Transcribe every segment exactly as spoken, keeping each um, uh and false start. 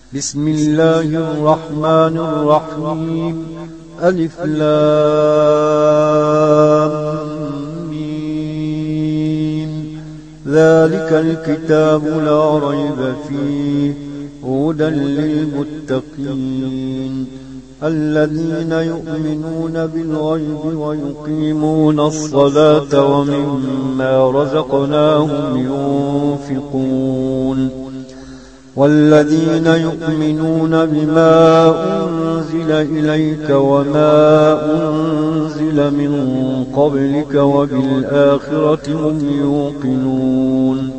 بسم الله الرحمن الرحيم. ألف لام ميم. ذلك الكتاب لا ريب فيه هدى للمتقين الذين يؤمنون بالغيب ويقيمون الصلاة ومما رزقناهم ينفقون والذين يؤمنون بما أنزل إليك وما أنزل من قبلك وبالآخرة هم يوقنون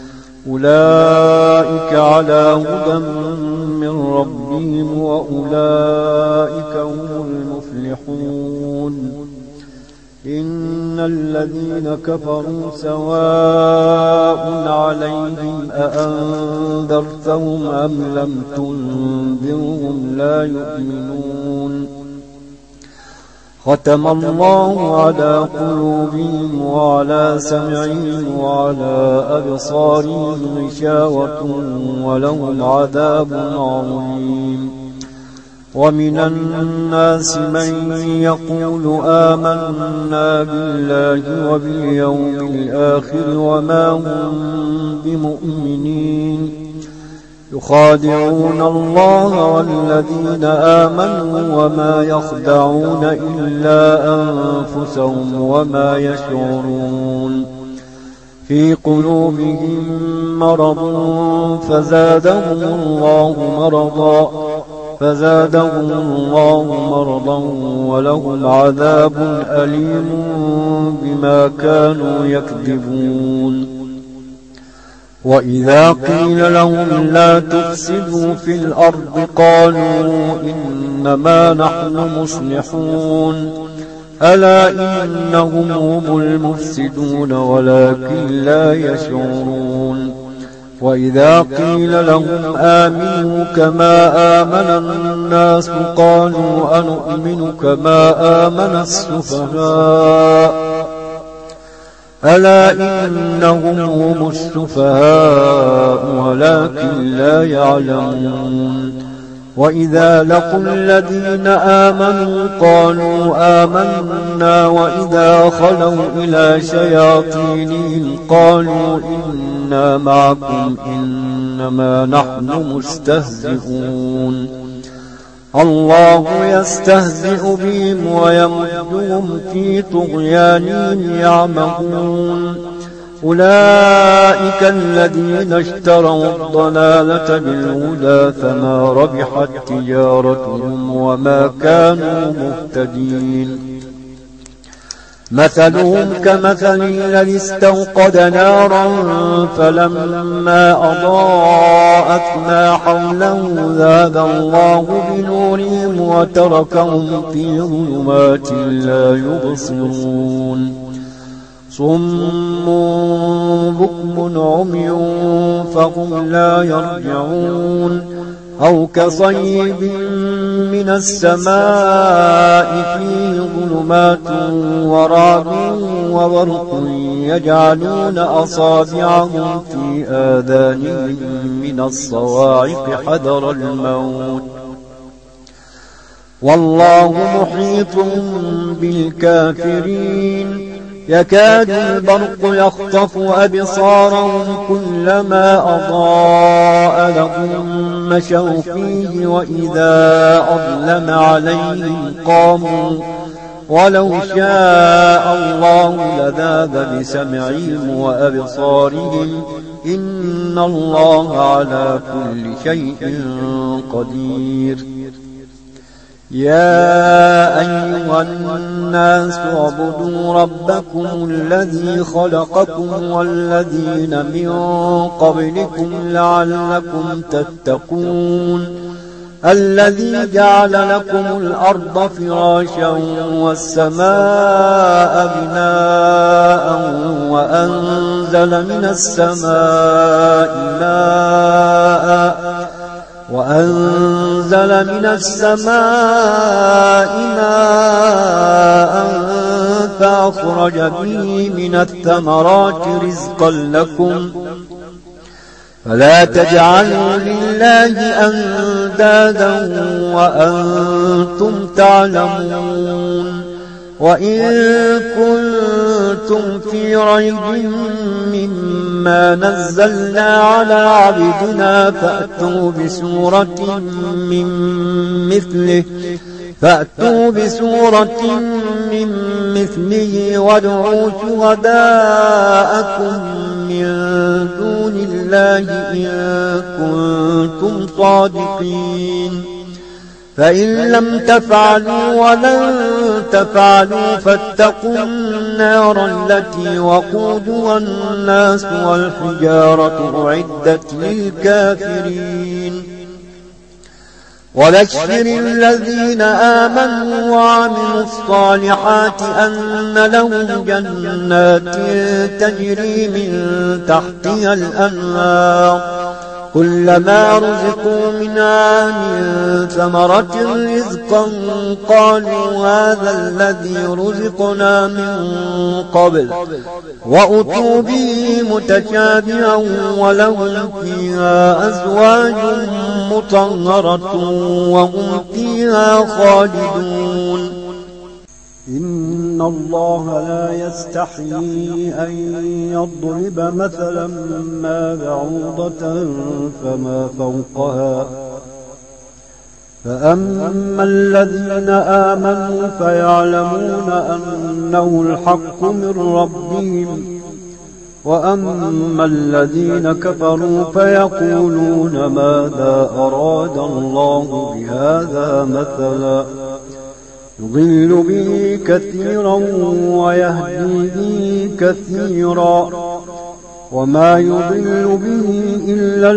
أولئك على هدى من ربهم وأولئك هم المفلحون. إن الذين كفروا سواء عليهم أأنذرتهم أم لم تنذرهم لا يؤمنون. ختم الله على قلوبهم وعلى سمعهم وعلى أبصارهم غشاوة ولهم عذاب عظيم. ومن الناس من يقول آمنا بالله وباليوم الآخر وما هم بمؤمنين يخادعون الله والذين آمنوا وما يخدعون إلا أنفسهم وما يشعرون. في قلوبهم مرض فزادهم الله مرضا فزادهم الله مرضا ولهم عذاب أليم بما كانوا يكذبون. وإذا قيل لهم لا تفسدوا في الأرض قالوا إنما نحن مصلحون ألا إنهم هم المفسدون ولكن لا يشعرون. وإذا قيل لهم آمنوا كما آمن الناس قالوا أنؤمن كما آمن السفهاء ألا إنهم هم السفهاء ولكن لا يعلمون. وإذا لقوا الذين آمنوا قالوا آمنا وإذا خلوا إلى شياطينهم قالوا إنا معكم إنما نحن مستهزئون. الله يستهزئ بهم ويمدهم في طغيانهم يعمهون. أولئك الذين اشتروا الضلالة بالهدى فما ربحت تجارتهم وما كانوا مهتدين. مثلهم كمثل الذي استوقد نارا فلما أضاءت ما حوله ذهب الله بنورهم وتركهم في ظلمات لا يبصرون. صم بكم عمي فهم لا يرجعون. أو كصيب من السماء فيه ظلمات ورعد وبرق يجعلون أصابعهم في آذانهم من الصواعق حذر الموت والله محيط بالكافرين. يكاد البرق يخطف أبصارهم كلما أضاء لهم مشوا فيه وإذا أظلم عليهم قاموا ولو شاء الله لذهب بسمعهم وأبصارهم إن الله على كل شيء قدير. يا أيها الناس اعبدوا ربكم الذي خلقكم والذين من قبلكم لعلكم تتقون. الذي جعل لكم الأرض فراشا والسماء بناء وأنزل من السماء ماء وأنزل من السماء ماء فأخرج به من الثمرات رزقا لكم فلا تجعلوا لله أندادا وأنتم تعلمون وإن كنتم في ريب مما نزلنا على عبدنا فأتوا بسورة من مثله فأتوا بسورة من مثله وادعوا شهداءكم من دون الله إن كنتم صادقين فإن لم تفعلوا ولن تفعلوا فاتقوا النار التي وقودها الناس والحجارة أعدت للكافرين وبشر الذين آمنوا وعملوا الصالحات أن لهم جنات تجري من تحتها الأنهار كلما رزقوا منها من ثمرة رزقا قالوا هذا الذي رزقنا من قبل وأتوا به متشابها ولهم فيها أزواج مطهرة وهم فيها خالدون إن الله لا يستحيي أن يضرب مثلا ما بعوضة فما فوقها فأما الذين آمنوا فيعلمون أنه الحق من ربهم وأما الذين كفروا فيقولون ماذا أراد الله بهذا مثلا يضل به كثيرا ويهدي به كثيرا وما يضل به إلا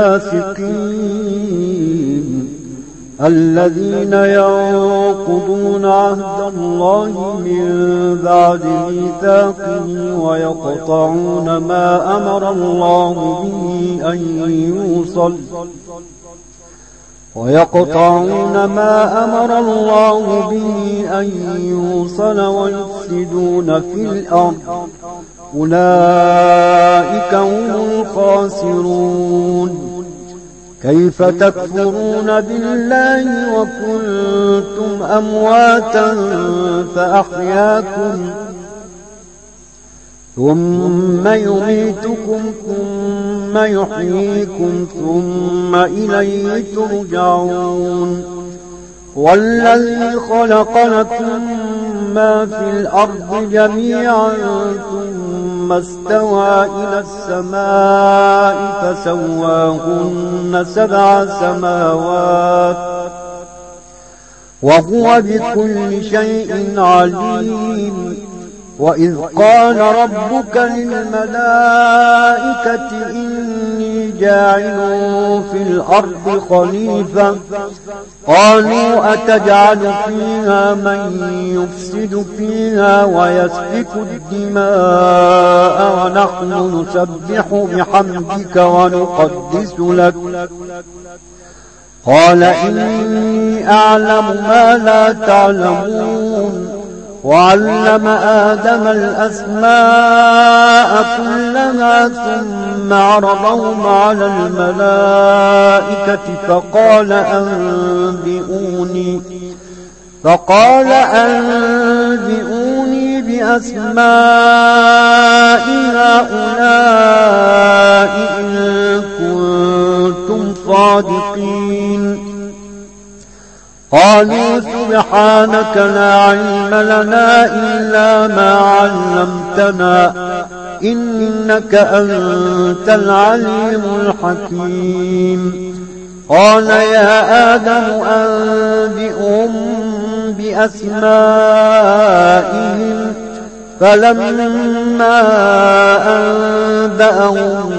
الفاسقين الذين ينقضون عهد الله من بعد ميثاقه ويقطعون ما أمر الله به أن يوصل ويقطعون ما أمر الله به أن يوصل ويفسدون في الأرض أولئك هم الخاسرون كيف تكفرون بالله وكنتم أمواتا فأحياكم ثم يميتكم ثم يحييكم ثم إليه ترجعون والذي خلق لكم ما في الأرض جميعا ثم استوى إلى السماء فسواهن سبع سماوات وهو بكل شيء عليم وإذ قال ربك للملائكة إني جاعل في الأرض خليفة قالوا أتجعل فيها من يفسد فيها ويسفك الدماء ونحن نسبح بحمدك ونقدس لك قال إني أعلم ما لا تعلمون وعلم آدم الأسماء كلها ثم عرضهم على الملائكة فقال أنبئوني فقال أنبئوني بأسماء هؤلاء إن كنتم صادقين قالوا سبحانك لا علم لنا إلا ما علمتنا إنك أنت العليم الحكيم قال يا آدم أنبئهم بأسمائهم فلما أنبأهم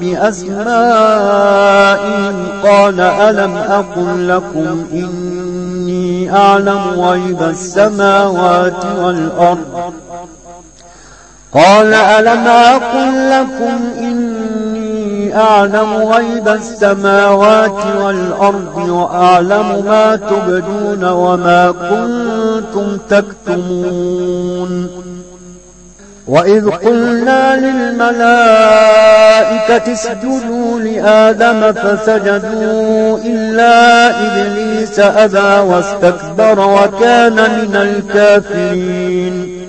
بأسمائهم قال ألم أقل لكم إني أعلم غيب السماوات والأرض قال ألم أقل لكم إني أعلم غيب السماوات والأرض وأعلم ما تبدون وما كنتم تكتمون وإذ قلنا للملائكة اسجدوا لآدم فسجدوا إلا إبليس أبى واستكبر وكان من الكافرين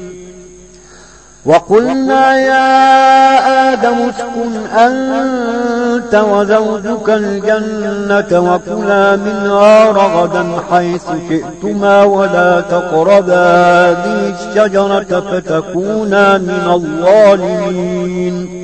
وقلنا يا آدم اسكن أنت وزوجك الجنة وكلا منها رغدا حيث شئتما ولا تقربا هذه الشجرة فتكونا من الظالمين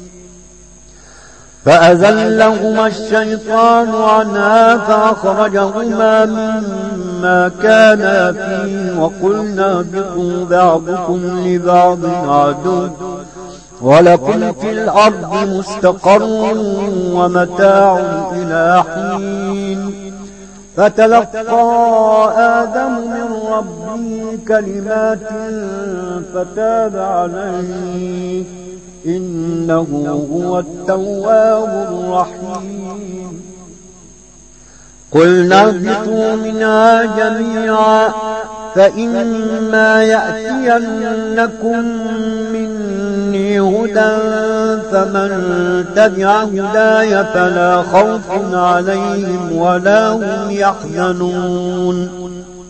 فأزلهما الشيطان عنها فأخرجهما مما كانا فيه وقلنا اهبطوا بعضكم لبعض عدو ولكم في الأرض مستقر ومتاع إلى حين فتلقى آدم من ربه كلمات فتاب عليه إنه هو التواب الرحيم قلنا اهبطوا منها جميعا فإما يأتينكم مني هدى فمن تبع هداي فلا خوف عليهم ولا هم يحزنون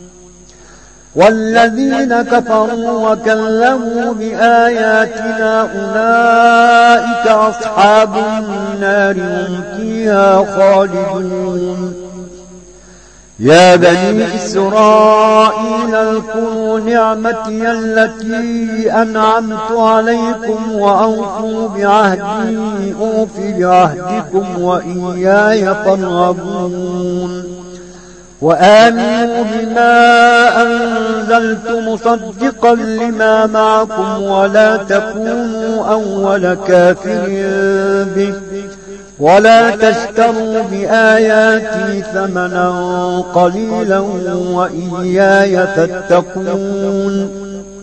والذين كفروا وكذبوا بآياتنا أولئك أصحاب النار هم فيها خالدون يا بني إسرائيل اذكروا نعمتي التي أنعمت عليكم وأوفوا بعهدي أوف بعهدكم وإياي فارهبون وآمنوا بما أنزلت مصدقا لما معكم ولا تكونوا أول كافر به ولا تشتروا بآياتي ثمنا قليلا وإياي فاتقون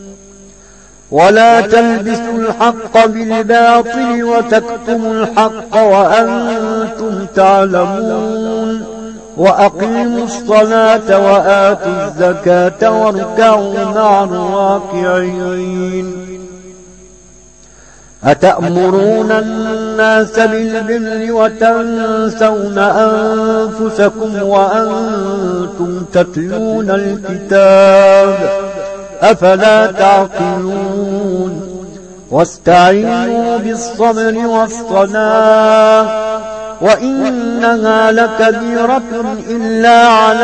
ولا تلبسوا الحق بالباطل وتكتموا الحق وأنتم تعلمون وأقيموا الصلاة وآتوا الزكاة واركعوا مع الراكعين أتأمرون الناس بالبر وتنسون أنفسكم وأنتم تتلون الكتاب أفلا تعقلون واستعينوا بالصبر والصلاة وإنها لكبيرة إلا على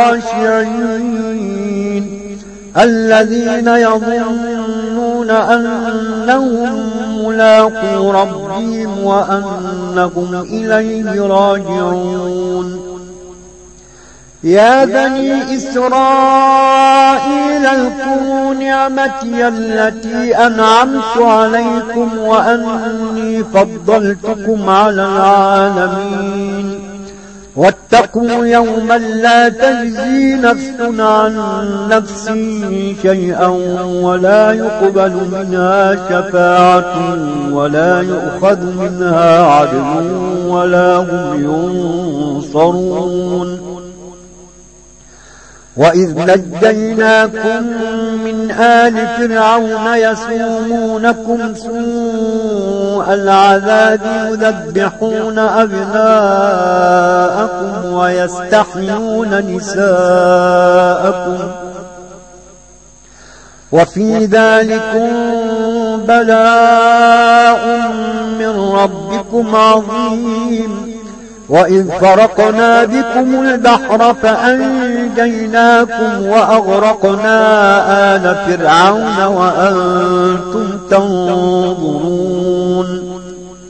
الخاشعين الذين يظنون أنهم ملاقو ربهم وأنهم إليه راجعون يا بني إسرائيل اذكروا نعمتي التي أنعمت عليكم وأني فضلتكم على العالمين واتقوا يوما لا تجزي نفس عن نفس شيئا ولا يقبل منها شفاعة ولا يؤخذ منها عدل ولا هم ينصرون وإذ نجيناكم من آل فرعون يسومونكم سوء العذاب يذبحون أبناءكم ويستحيون نساءكم وفي ذلكم بلاء من ربكم عظيم وإذ فرقنا بكم البحر فأنجيناكم وأغرقنا آل فرعون وأنتم تنظرون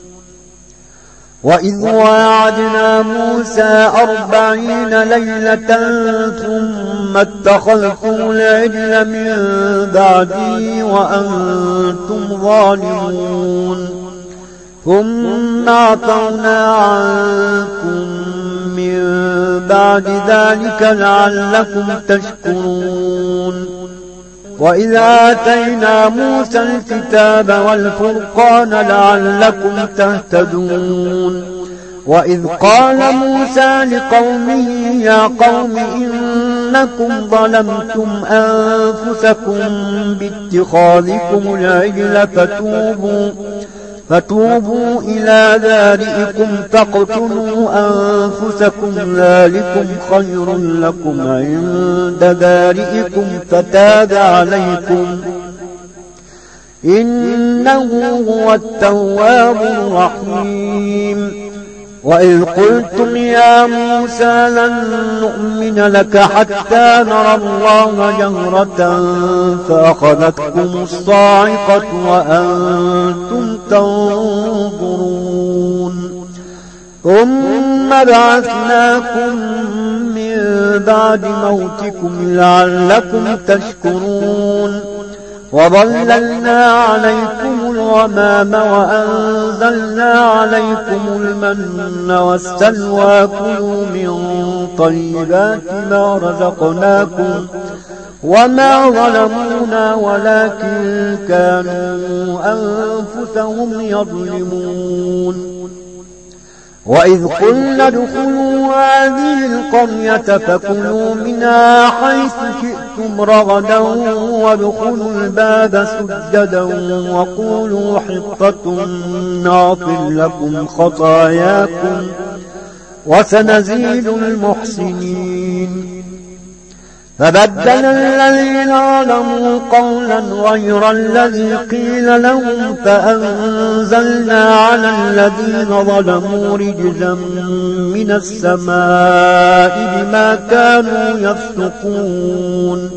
وإذ واعدنا موسى أربعين ليلة ثم اتخذتم العجل من بعدي وأنتم ظالمون ثم عفونا عنكم من بعد ذلك لعلكم تشكرون وإذا آتينا موسى الكتاب والفرقان لعلكم تهتدون وإذ قال موسى لقومه يا قوم إن أنكم ظلمتم أنفسكم باتخاذكم العجل فتوبوا فتوبوا إلى بارئكم فاقتلوا أنفسكم ذلكم خير لكم عند بارئكم فتاب عليكم إنه هو التواب الرحيم. وإذ قلتم يا موسى لن نؤمن لك حتى نرى الله جهرة فأخذتكم الصاعقة وأنتم تنظرون ثم بعثناكم من بعد موتكم لعلكم تشكرون وظللنا عليكم الغمام وأنزلنا عليكم المن والسلوى كلوا من طيبات ما رزقناكم وما ظلمونا ولكن كانوا أنفسهم يظلمون. وإذ قلنا ادخلوا هذه القرية فكلوا منها حيث شئتم رغدا وادخلوا الباب سجدا وقولوا حطة نغفر لكم خطاياكم وسنزيد المحسنين. فبدل الذين ظلموا قولا غير الذي قيل لهم فأنزلنا على الذين ظلموا رجزا من السماء بما كانوا يفسقون.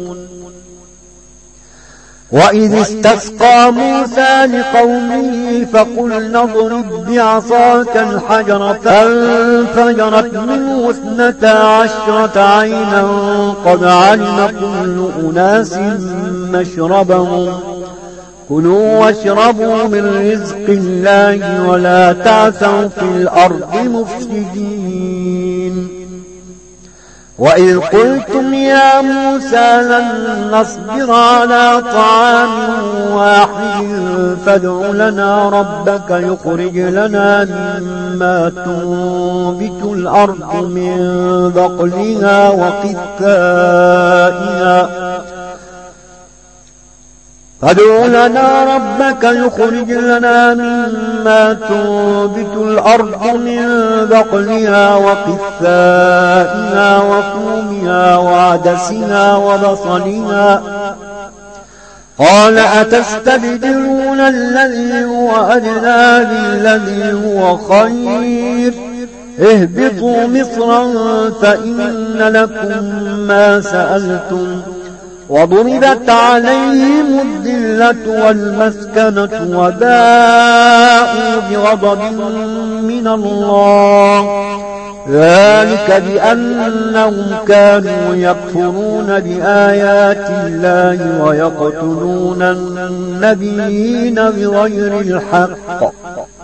وإذ استسقى موسى لقومه فقلنا اضرب بعصاك الحجر فانفجرت منه اثنتا عشرة عينا قد علم كل أناس مشربهم كلوا واشربوا من رزق الله ولا تعثوا في الأرض مفسدين. وإذ قلتم يا موسى لن نصبر على طعام واحد فادع لنا ربك يخرج لنا مما تنبت الأرض من بقلها وقثائها فادع لنا ربك يخرج لنا مما تنبت الأرض من بقلها وقثائها وفومها وعدسها وبصلها قال أتستبدلون الذي هو أدنى بالذي هو خير اهبطوا مصرا فإن لكم ما سألتم وضربت عليهم الذلة والمسكنة وباءوا بغضب من الله ذلك بأنهم كانوا يكفرون بآيات الله ويقتلون النبيين بغير الحق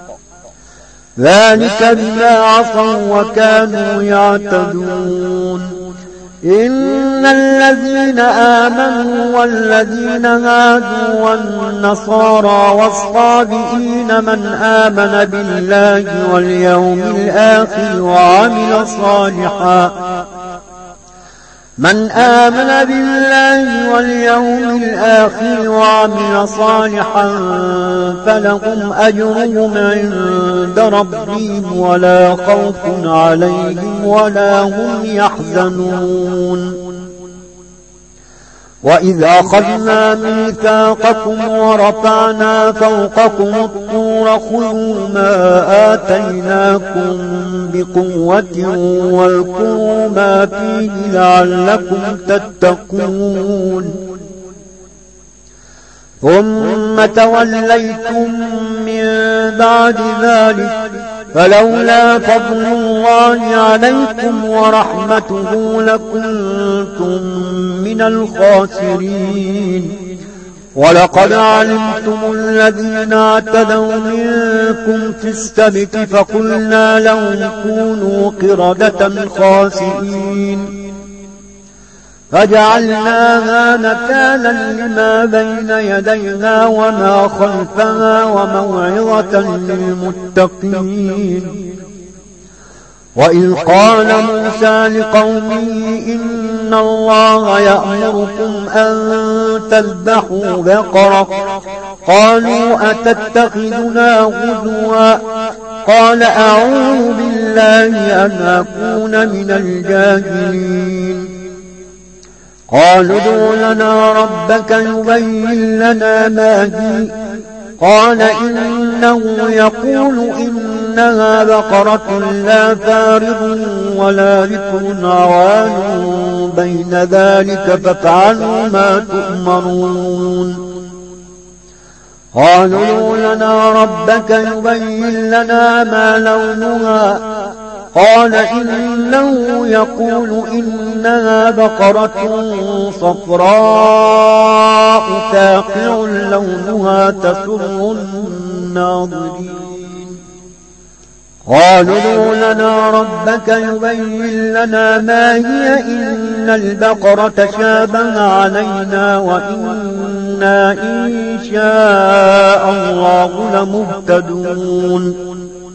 ذلك بما عصوا وكانوا يعتدون. إن الذين آمنوا والذين هادوا والنصارى والصابئين من آمن بالله واليوم الآخر وعمل صالحا من آمن بالله واليوم الآخر وعمل صالحا فلهم أجرهم عند ربهم ولا خوف عليهم ولا هم يحزنون. وإذ أخذنا ميثاقكم ورفعنا فوقكم الطور خذوا ما آتيناكم بقوة واذكروا ما فيه لعلكم تتقون. ثم توليتم من بعد ذلك فلولا فضل الله عليكم ورحمته لكنتم من الخاسرين. ولقد علمتم الذين اعتدوا منكم في السبت فقلنا لهم كونوا قردة خاسئين فجعلناها نكالا لما بين يديها وما خلفها وموعظة للمتقين. وإذ قال موسى لقومه إن الله يأمركم أن تذبحوا بقرة قالوا أتتخذنا هزوا قال أعوذ بالله أن أكون من الجاهلين قالوا ادع لنا ربك يبين لنا ما هي قال إنه يقول إنها بقرة لا فارض ولا بكر عوان بين ذلك فافعلوا ما تؤمرون قالوا ادع لنا ربك يبين لنا ما لونها قال إنه يقول إنها بقرة صفراء فاقع لونها تسر الناظرين قالوا ادع لنا ربك يبين لنا ما هي إن البقرة شابه علينا وإنا إن شاء الله لمهتدون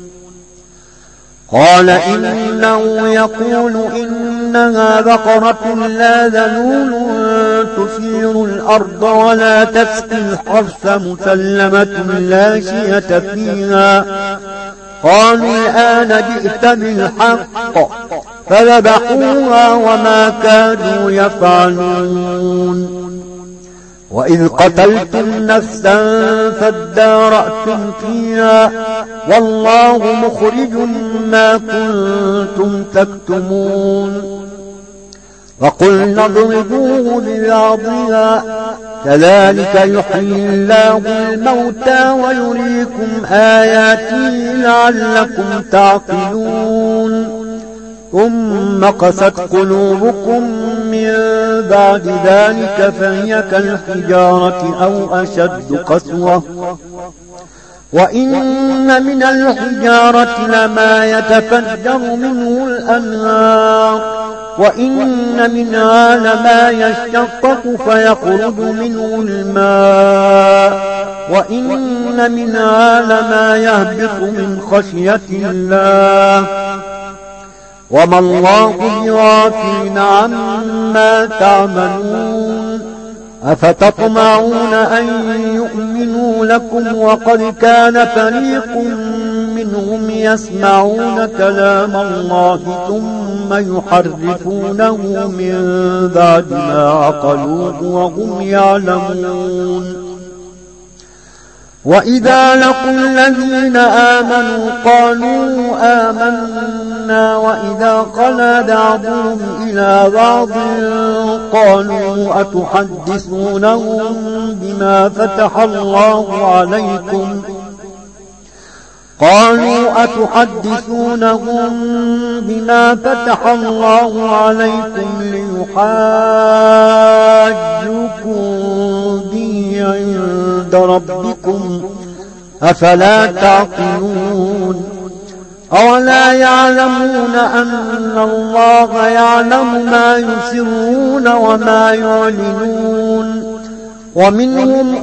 قال إنه يقول إنها بقرة لا ذلول تثير الأرض ولا تسقي الحرث مسلمة لا شية فيها قالوا الآن جئت بالحق فذبحوها وما كانوا يفعلون وإذ قتلتم نفسا فادارأتم فيها والله مخرج ما كنتم تكتمون وقلنا اضربوه ببعضها كذلك يحيي الله الموتى ويريكم آياته لعلكم تعقلون ثم قست قلوبكم من بعد ذلك فهي كالحجارة أو أشد قسوة وإن من الحجارة لما يتفجر منه الأنهار وإن منها لما يشقق فيخرج منه الماء وإن منها لما يهبط من خشية الله وما الله بغافل عما تعملون أفتطمعون أن يؤمنوا لكم وقد كان فريق منهم يسمعون كلام الله ثم يحرفونه من بعد ما عقلوه وهم يعلمون وإذا لقوا الذين آمنوا قالوا آمنا وإذا خلا بعضهم إلى بعض قالوا أتحدثونهم بما فتح الله عليكم قالوا أتحدثونهم بما فتح الله عليكم ليحاجوكم به عند ربكم أفلا تعقلون أولا يعلمون أن الله يعلم ما يسرون وما يعلنون ومنهم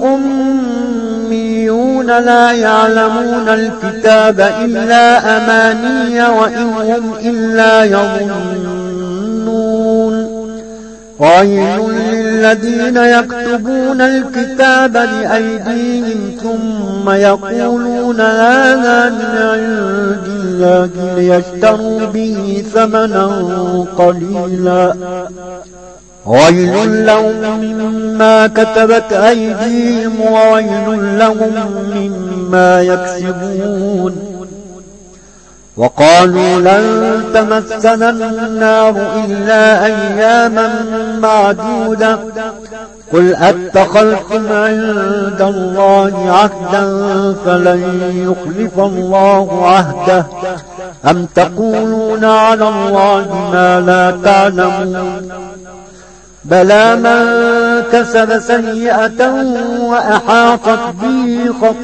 أميون لا يعلمون الكتاب إلا أماني وإن هم إلا يظنون ويل للذين يكتبون الكتاب بأيديهم ثم يقولون هذا من عند الله ليشتروا به ثمنا قليلا ويل لهم مما كتبت أيديهم وويل لهم مما يكسبون وقالوا لن تمسنا النار إلا أياما معدودة قل أتخذتم عند الله عهدا فلن يخلف الله عهده أم تقولون على الله ما لا تعلمون بلى من كسب سيئة وأحاطت به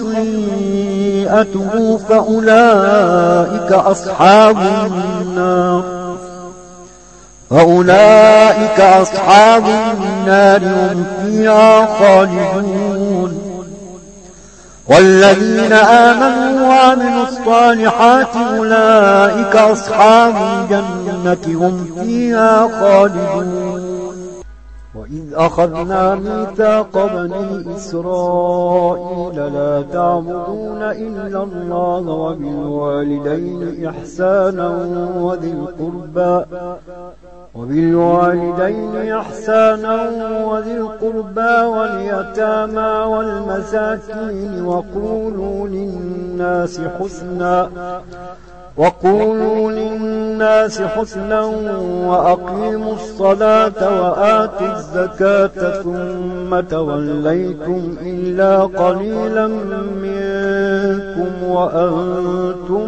خطيئته فأولئك أصحاب النار فأولئك أصحاب النار هم فيها خالدون والذين آمنوا وعملوا الصالحات أولئك أصحاب الجنة هم فيها خالدون. وإذ أخذنا ميثاق بني إسرائيل لا تعبدون إلا الله وبالوالدين إحسانا وذي القربى وبالوالدين إحسانا وذي القربى واليتامى والمساكين وقولوا للناس حسنا وقولوا للناس حسنا وأقيموا الصلاة وآتوا الزكاة ثم توليتم إلا قليلا منكم وأنتم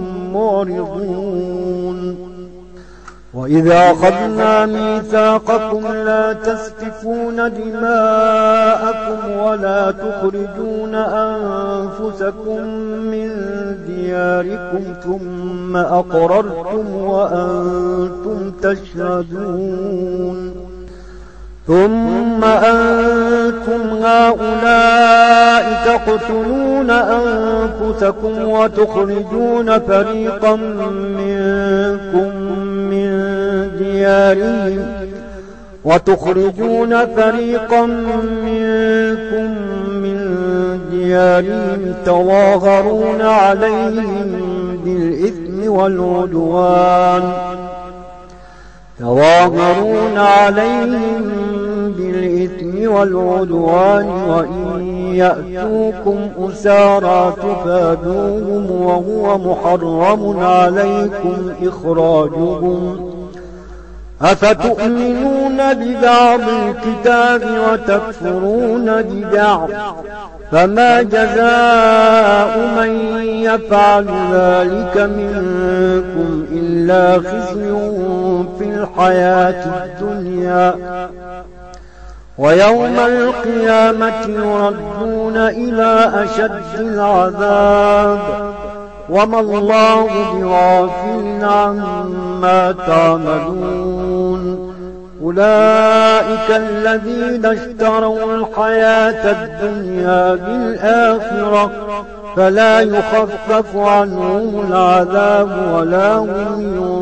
معرضون. وإذا أخذنا ميثاقكم لا تسفكون دماءكم ولا تخرجون أنفسكم من دياركم ثم أقررتم وأنتم تشهدون ثم أنتم هؤلاء تقتلون أنفسكم وتخرجون فريقا منكم من ديارهم وتخرجون فريقا منكم من ديارهم تظاهرون عليهم بالإثم والعدوان تظاهرون عليهم بالإثم والعدوان وإن يأتوكم أسارى تفادوهم وهو محرم عليكم إخراجهم أفتؤمنون ببعض الكتاب وتكفرون ببعض فما جزاء من يفعل ذلك منكم إلا خزي في الحياة الدنيا ويوم القيامة يردون إلى أشد العذاب وما الله بغافل عما تعملون. أولئك الذين اشتروا الحياة الدنيا بالآخرة فلا يخفف عنهم العذاب ولا هم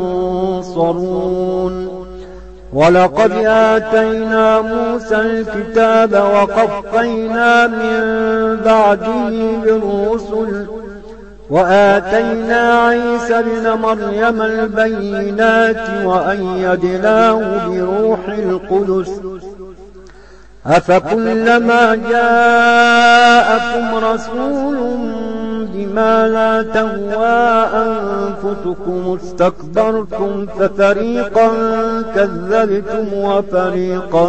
ينصرون. ولقد آتينا موسى الكتاب وقفينا من بعده بالرسل وآتينا عيسى ابن مريم البينات وأيدناه بروح القدس أفكلما جاءكم رسول بما لا تهوى أنفسكم استكبرتم ففريقا كذبتم وفريقا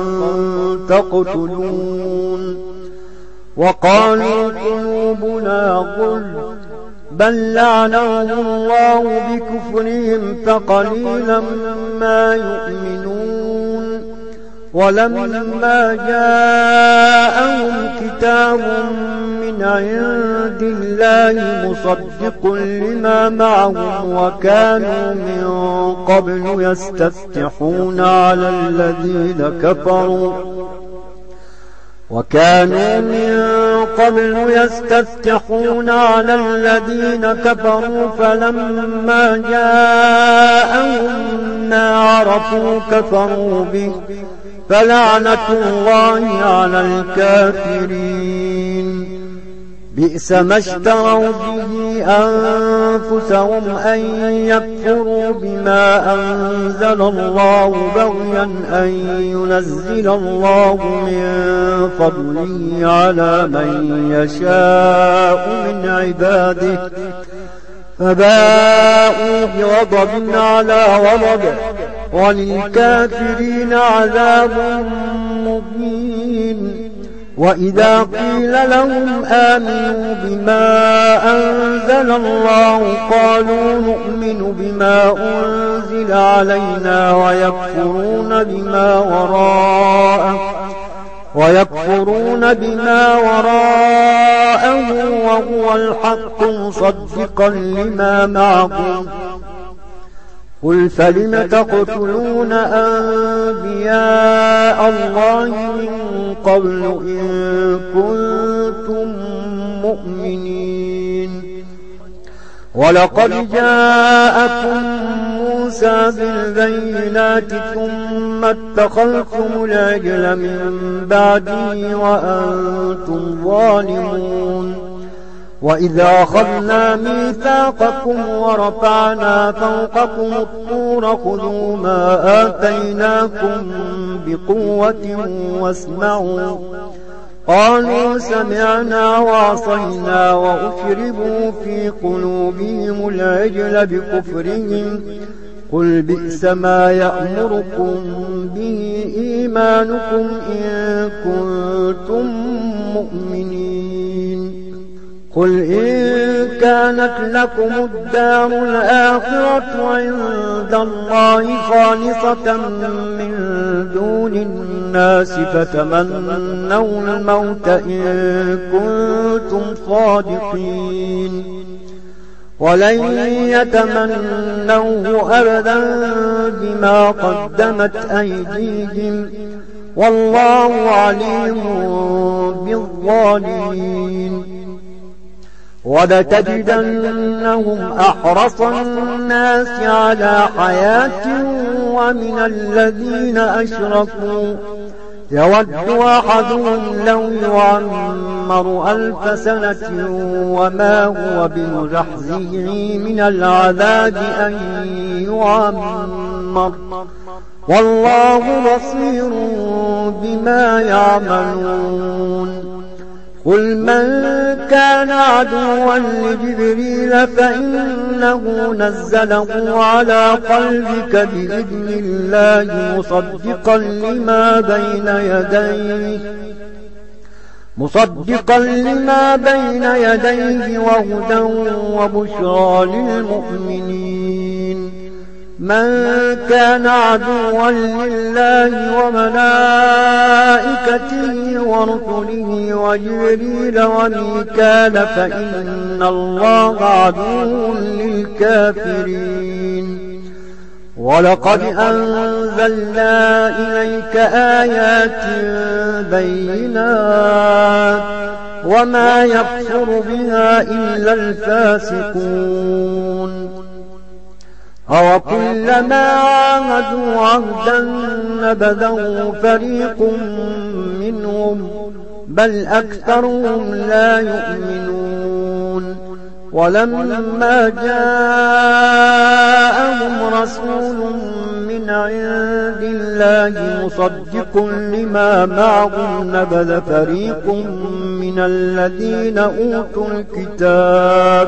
تقتلون. وقالوا قلوبنا غلف بل لعنهم الله بكفرهم فقليلا ما يؤمنون. ولما جاءهم كتاب من عند الله مصدق لما معهم وكانوا من قبل يستفتحون على الذين كفروا وكانوا من قبل يستفتحون على الذين كفروا فلما جاءهم ما عرفوا كفروا به فلعنة الله على الكافرين. بئس ما اشتروا به أنفسهم أن يكفروا بما أنزل الله بغيا أن ينزل الله من فضله على من يشاء من عباده فباءوا بغضب على غضب وللكافرين عذاب مهين. وإذا قيل لهم آمنوا بما أنزل الله قالوا نؤمن بما أنزل علينا ويكفرون بما وراءه ويكفرون بما وراءه وهو الحق مصدقا لما معكم. قل فلم تقتلون أنبياء الله من قبل إن كنتم مؤمنين. ولقد جاءكم موسى بالبينات ثم اتخذتم العجل من بعده وأنتم ظالمون. وإذا أخذنا ميثاقكم ورفعنا فوقكم الطور خذوا ما آتيناكم بقوة واسمعوا. قالوا سمعنا وعصينا وأشربوا في قلوبهم العجل بكفرهم. قل بئس ما يأمركم به إيمانكم إن كنتم مؤمنين. قل إن كانت لكم الدار الآخرة عند الله خالصة من دون الناس فتمنوا الموت إن كنتم صادقين. ولن يتمنوه أبدا بما قدمت أيديهم والله عليم بالظالمين. ولتجدنهم أحرص الناس على حياة ومن الذين أشركوا يود أحدهم لو يعمر ألف سنة وما هو بمزحزحه من العذاب أن يعمر والله بصير بما يعملون. قل من كان عدوا لجبريل فإنه نزله على قلبك بإذن الله مصدقا لما بين يديه مصدقا لما بين يديه وهدى وبشرى للمؤمنين. من كان عدوا لله وملائكته ورسله وجبريل وميكال فإن الله عدو للكافرين. ولقد أنزلنا إليك آيات بينات وما يكفر بها إلا الفاسقون. أو كلما عاهدوا عهدا نبذه فريق منهم بل أكثرهم لا يؤمنون. ولما جاءهم رسول من عند الله مصدق لما معهم نبذ فريق من الذين أوتوا الكتاب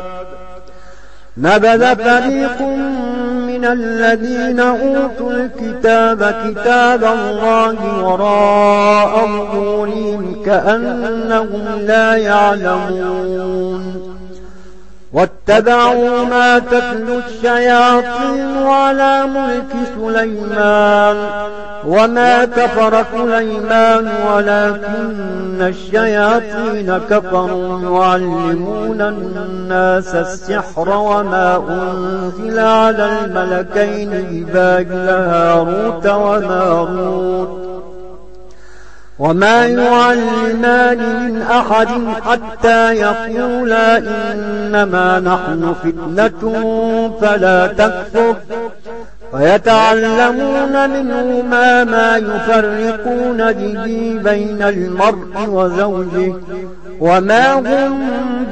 نبذ فريق من الذين أوتوا الكتاب كتاب الله وراء ظهورهم كأنهم لا يعلمون. واتبعوا ما تتلو الشياطين على ملك سليمان وما كفر سليمان ولكن الشياطين كفروا يعلمون الناس السحر وما أنزل على الملكين ببابل هاروت وماروت وما يعلمان من أحد حتى يقولا إنما نحن فتنة فلا تكفر فيتعلمون منهما ما يفرقون به بين المرء وزوجه وما هم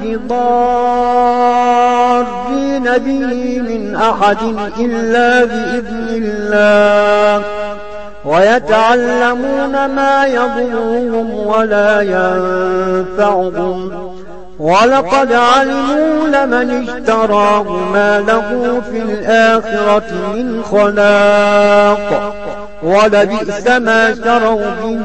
بضارين به من أحد إلا بإذن الله ويتعلمون ما يضرهم ولا ينفعهم ولقد علموا لمن اشتراه ما له في الآخرة من خلاق ولبئس ما شروا به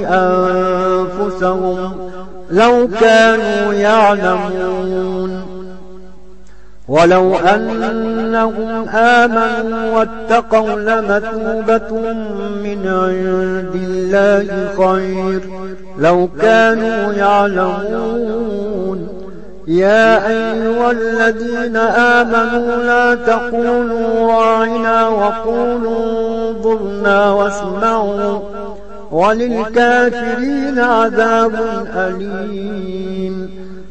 أنفسهم لو كانوا يعلمون. ولو أنهم آمنوا واتقوا لمثوبة من عند الله خير لو كانوا يعلمون. يا أيها الذين آمنوا لا تقولوا راعنا وقولوا انظرنا واسمعوا وللكافرين عذاب أليم.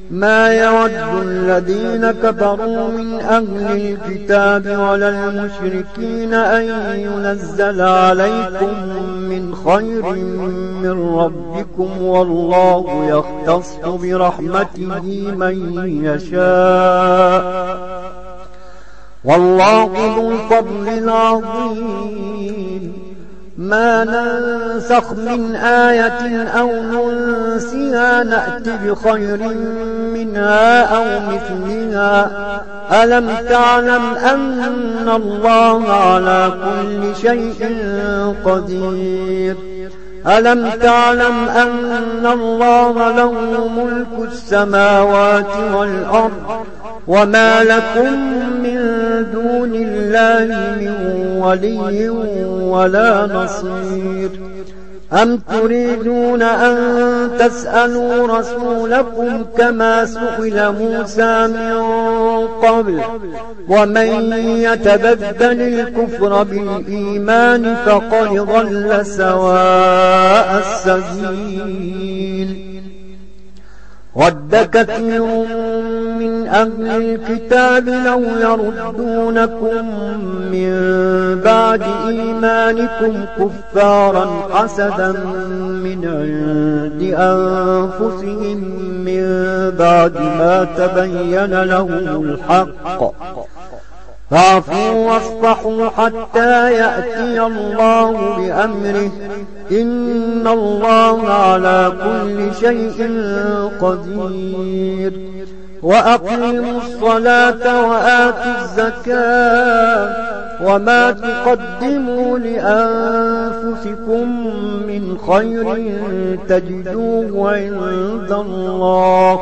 ما يود الذين كفروا من أهل الكتاب ولا المشركين أن ينزل عليكم من خير من ربكم والله يختص برحمته من يشاء والله ذو الفضل العظيم ما ننسخ من آية أو ننسها نأت بخير منها أو مثلها ألم تعلم أن الله على كل شيء قدير ألم تعلم أن الله له ملك السماوات والأرض وما لكم من دون الله من ولي ولا نصير أم تريدون أن تسألوا رسولكم كما سئل موسى من قبل ومن يتبدل الكفر بالإيمان فقد ضل سواء السبيل ود كثير من أهل الكتاب لو يردونكم من بعد إيمانكم كفارا حسدا من عند أنفسهم من بعد ما تبين لهم الحق فاعفوا واصفحوا حتى يأتي الله بأمره إن الله على كل شيء قدير وأقيموا الصلاة وآتوا الزكاة وما تقدموا لأنفسكم من خير تجدوه عند الله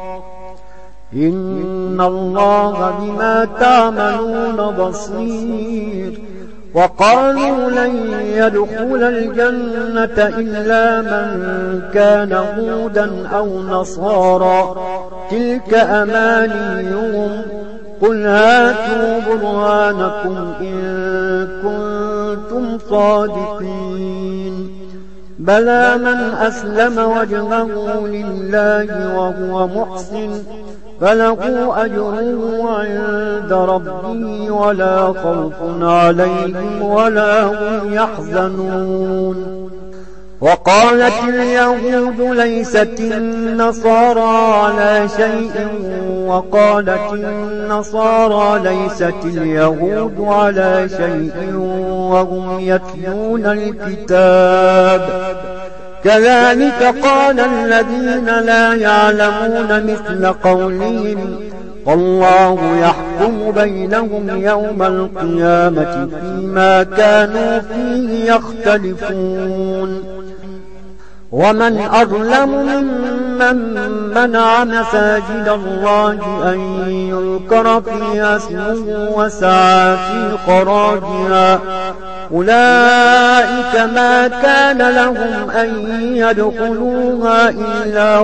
إن الله بما تعملون بصير وقالوا لن يدخل الجنة إلا من كان هودا أو نصارى تلك أمانيهم قل هاتوا برهانكم إن كنتم صادقين بلى من أسلم وجهه لله وهو محسن فله أجره عند ربه ولا خوف عليهم ولا هم يحزنون وقالت اليهود ليست النصارى على شيء وقالت النصارى ليست اليهود على شيء وهم يتلون الكتاب كذلك قال الذين لا يعلمون مثل قولهم والله يحكم بينهم يوم القيامة فيما كانوا فيه يختلفون ومن أظلم ممن منع مساجد الله أن يذكر فيها اسمه وسعى في خراجها أولئك ما كان لهم أن يدخلوها إلا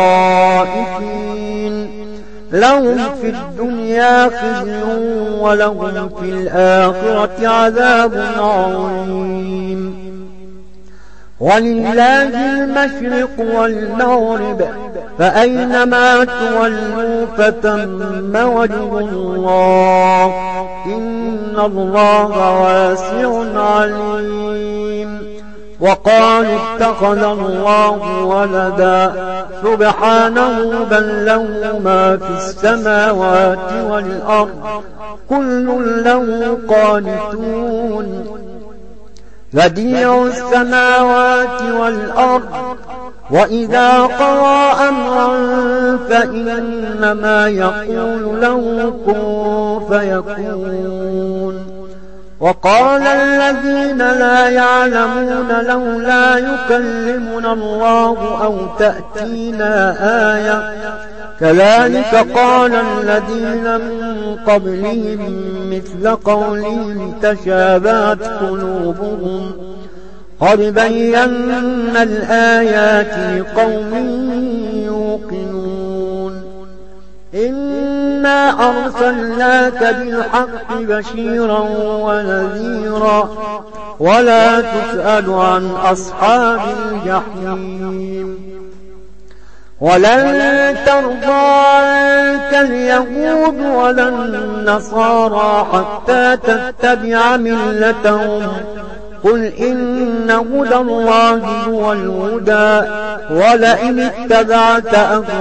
خائفين لهم في الدنيا خزي ولهم في الآخرة عذاب عظيم ولله المشرق والمغرب فأينما تولوا فتم وجه الله إن الله واسع عليم وقالوا اتخذ الله ولدا سبحانه بل له ما في السماوات والأرض كل له قانتون بديع السماوات والأرض وإذا قضى أمرا فإنما يقول له كن فيكون وقال الذين لا يعلمون لولا يكلمنا الله أو تأتينا آية كذلك قال الذين من قبلهم مثل قولهم تشابهت قلوبهم قد بينا الآيات لقوم يوقنون إنا أرسلناك بالحق بشيرا ونذيرا ولا تسأل عن أصحاب الجحيم ولن ترضى عنك اليهود ولا النصارى حتى تتبع ملتهم قل إن هدى الله هو الهدى ولئن اتبعت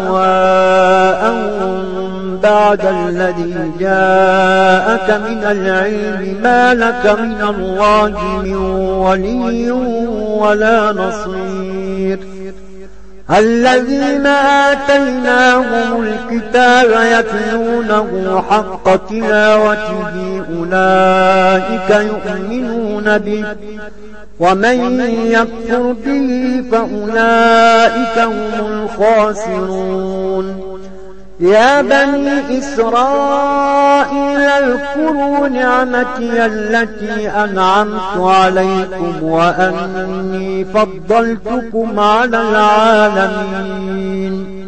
أهواءهم بعد الذي جاءك من العلم ما لك من الله من ولي ولا نصير الذين آتيناهم الكتاب يتلونه حق تلاوته أولئك يؤمنون به ومن يكفر به فأولئك هم الخاسرون يا بني إسرائيل اذكروا نعمتي التي أنعمت عليكم وأني فضلتكم على العالمين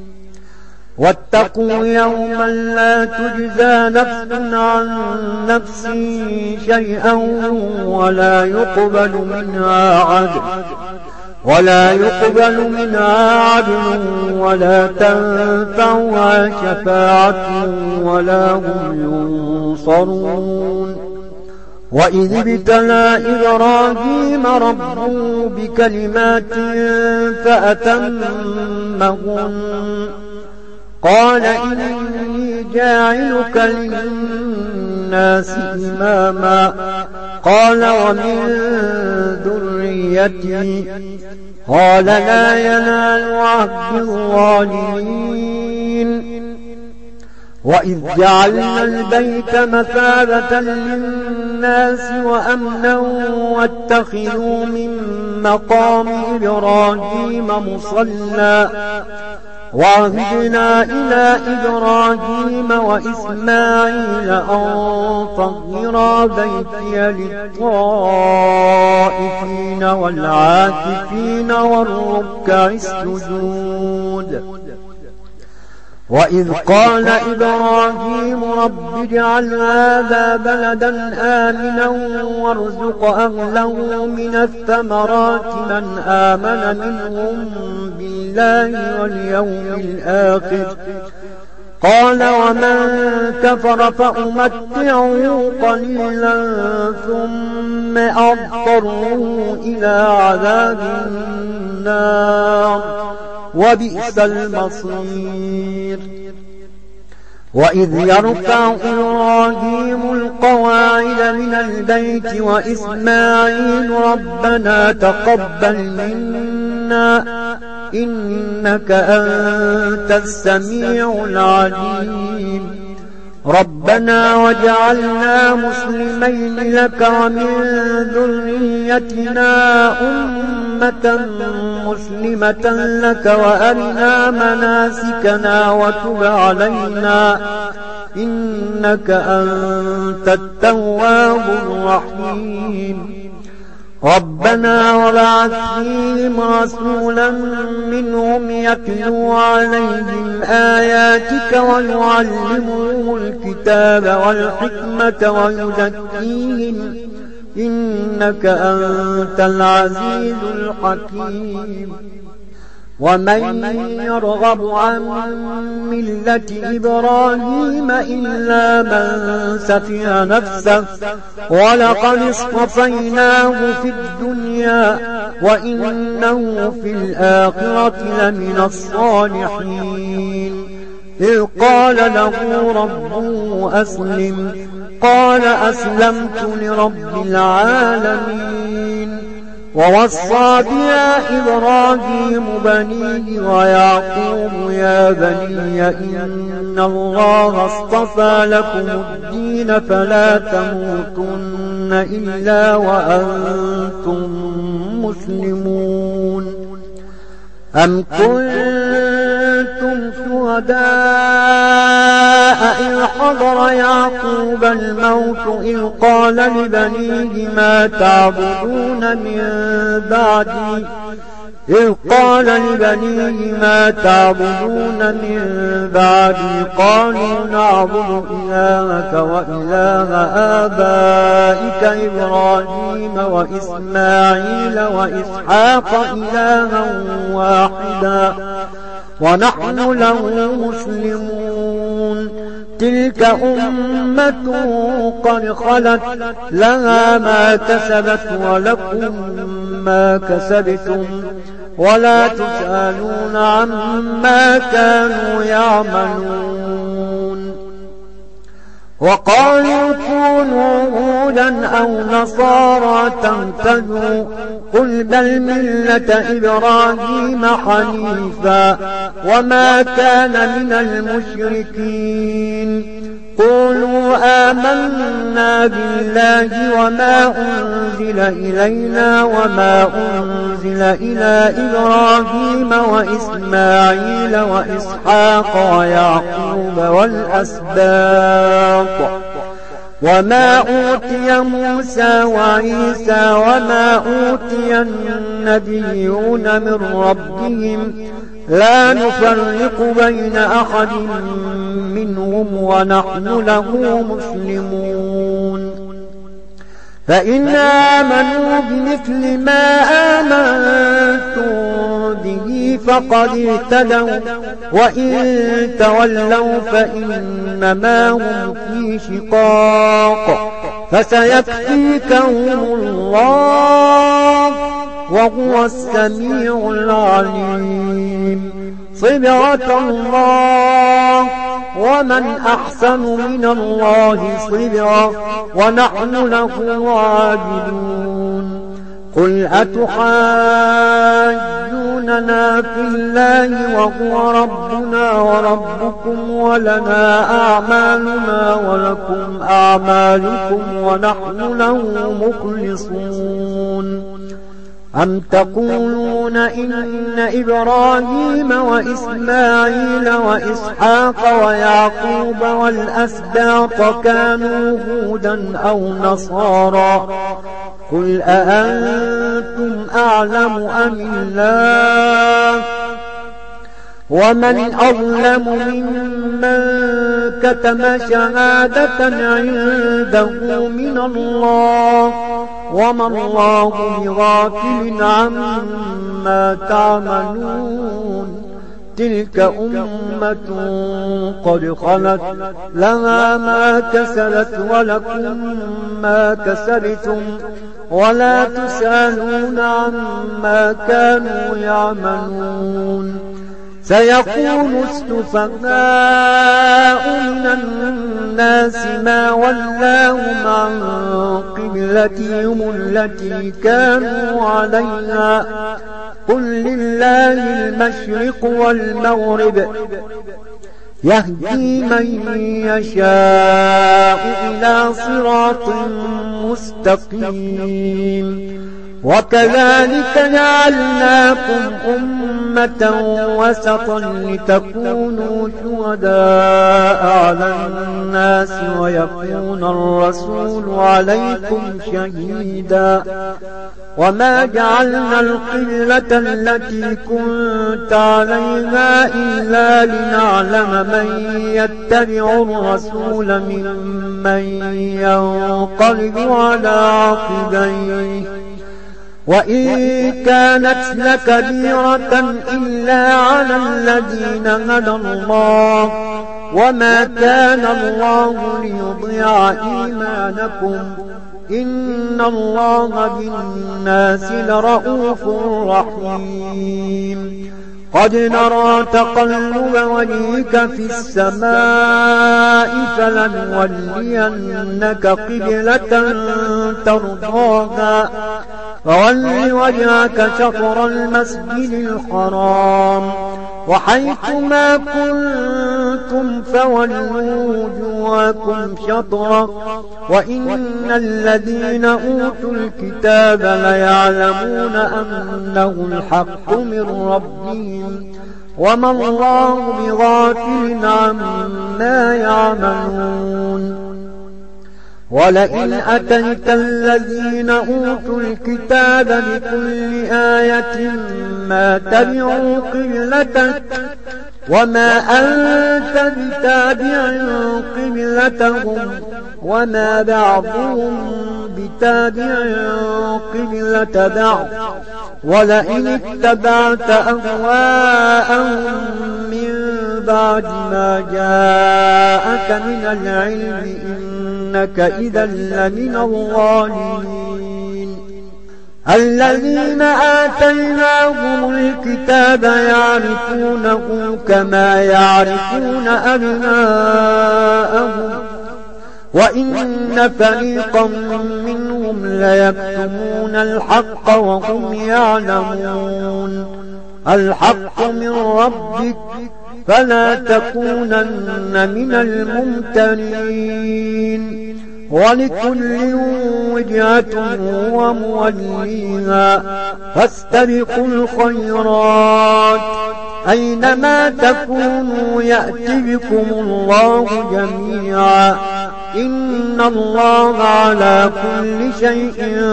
واتقوا يوما لا تجزى نفس عن نفس شيئا ولا يقبل منها عدل ولا يقبل منها عدل ولا تنفعها شفاعة ولا هم ينصرون وإذ ابتلى إبراهيم ربه بكلمات فأتمهن قال إني جاعلك للناس إماما قال ومن ذريتي قال لا ينال عهد الظالمين وإذ جعلنا البيت مثابة للناس وأمنا واتخذوا من مقام إبراهيم مصلى وعهدنا إلى إبراهيم وإسماعيل أن طهرا بيتي للطائفين والعاكفين والركع السجود وإذ قال إبراهيم رب اجعل هذا بلدا آمنا وارزق أهله من الثمرات من آمن منهم بالله واليوم الآخر قال ومن كفر فأمتعه قليلا ثم أضطره إلى عذاب النار وبئس المصير وإذ يرفع إبراهيم القواعد من البيت وإسماعيل ربنا تقبل منا إنك أنت السميع العليم ربنا وجعلنا مسلمين لك ومن ذريتنا أمة مسلمة لك وأرنا مناسكنا وتب علينا إنك أنت التواب الرحيم ربنا وبعث فيهم رسولا منهم يتلو عليهم آياتك ويعلمهم الكتاب والحكمة ويزكيهم إنك أنت العزيز الحكيم ومن يرغب عن ملة إبراهيم إلا من سفه نفسه ولقد اصطفيناه في الدنيا وإنه في الآخرة لمن الصالحين إذ قال له ربه أسلم قال أسلمت لرب العالمين ووصى بها إبراهيم بنيه ويعقوب يا بني إن الله اصطفى لكم الدين فلا تموتن إلا وأنتم مسلمون أم كنتم شهداء إذ حضر يعقوب الموت إذ قال لبنيه ما تعبدون من بعدي إذ قال لبنيه ما تعبدون من بعدي قالوا نعبد إلهك وإله آبائك إبراهيم وإسماعيل وإسحاق إلها واحدا ونحن له مسلمون تلك أمة قد خلت لها ما كسبت ولكم ما كسبتم ولا تسألون عما كانوا يعملون وقالوا كونوا هودا أو نصارى تهتدوا قل بل ملة إبراهيم حنيفا وما كان من المشركين قولوا آمنا بالله وما أنزل إلينا وما أنزل إلى إبراهيم وإسماعيل وإسحاق ويعقوب والأسباط وما أوتي موسى وعيسى وما أوتي النبيون من ربهم لا نفرق بين أحد منهم ونحن له مسلمون فإن آمنوا بمثل ما آمنتم به فقد اهتدوا وإن تولوا فإنما هم في شقاق فسيكفيكهم الله وهو السميع العليم صبغة الله ومن أحسن من الله صبغة ونحن له عابدون قل أتحاجوننا في الله وهو ربنا وربكم ولنا أعمالنا ولكم أعمالكم ونحن له مخلصون أم تقولون إن إبراهيم وإسماعيل وإسحاق ويعقوب والأسباط كانوا هودا أو نصارى قل أأنتم أعلم أم الله ومن أظلم ممن كتم شهادة عنده من الله وما الله بغافل عما تعملون تلك أمة قد خلت لها ما كسبت ولكم ما كسبتم ولا تسألون عما كانوا يعملون سيقول السفهاء من الناس ما ولاهم عن قبلتهم التي كانوا عليها قل لله المشرق والمغرب يهدي من يشاء إلى صراط مستقيم وكذلك جعلناكم أمة وسطا لتكونوا شهداء على الناس ويكون الرسول عليكم شهيدا وما جعلنا القبلة التي كنت عليها إلا لنعلم من يتبع الرسول ممن ينقلب على عقبيه وإن كانت لكبيرة إلا على الذين هدى الله وما كان الله ليضيع إيمانكم إن الله بالناس لرؤوف رحيم قد نرى تقلب وجهك في السماء فلنولينك قبلة ترضاها فول وجهك شطر المسجد الحرام وحيث ما كنتم فولوا وجوهكم شطرا وإن الذين أوتوا الكتاب ليعلمون أنه الحق من ربهم وما الله بغافل عما يعملون ولئن أتيت الذين أوتوا الكتاب بكل آية ما تبعوا قبلتك وما أنت بتابع قبلتهم وما بعضهم بتابع قبلة بعض ولئن اتبعت أهواءهم من بعد ما جاءك من العلم إنك إذا لمن الظالمين. الذين آتيناهم الكتاب يعرفونه كما يعرفون أبناءهم وإن فريقا منهم ليكتمون الحق وهم يعلمون. الحق من ربك فلا تكونن من الممترين. ولكل وجهة هو موليها فاستبقوا الخيرات أينما تكونوا يأتي بكم الله جميعا إن الله على كل شيء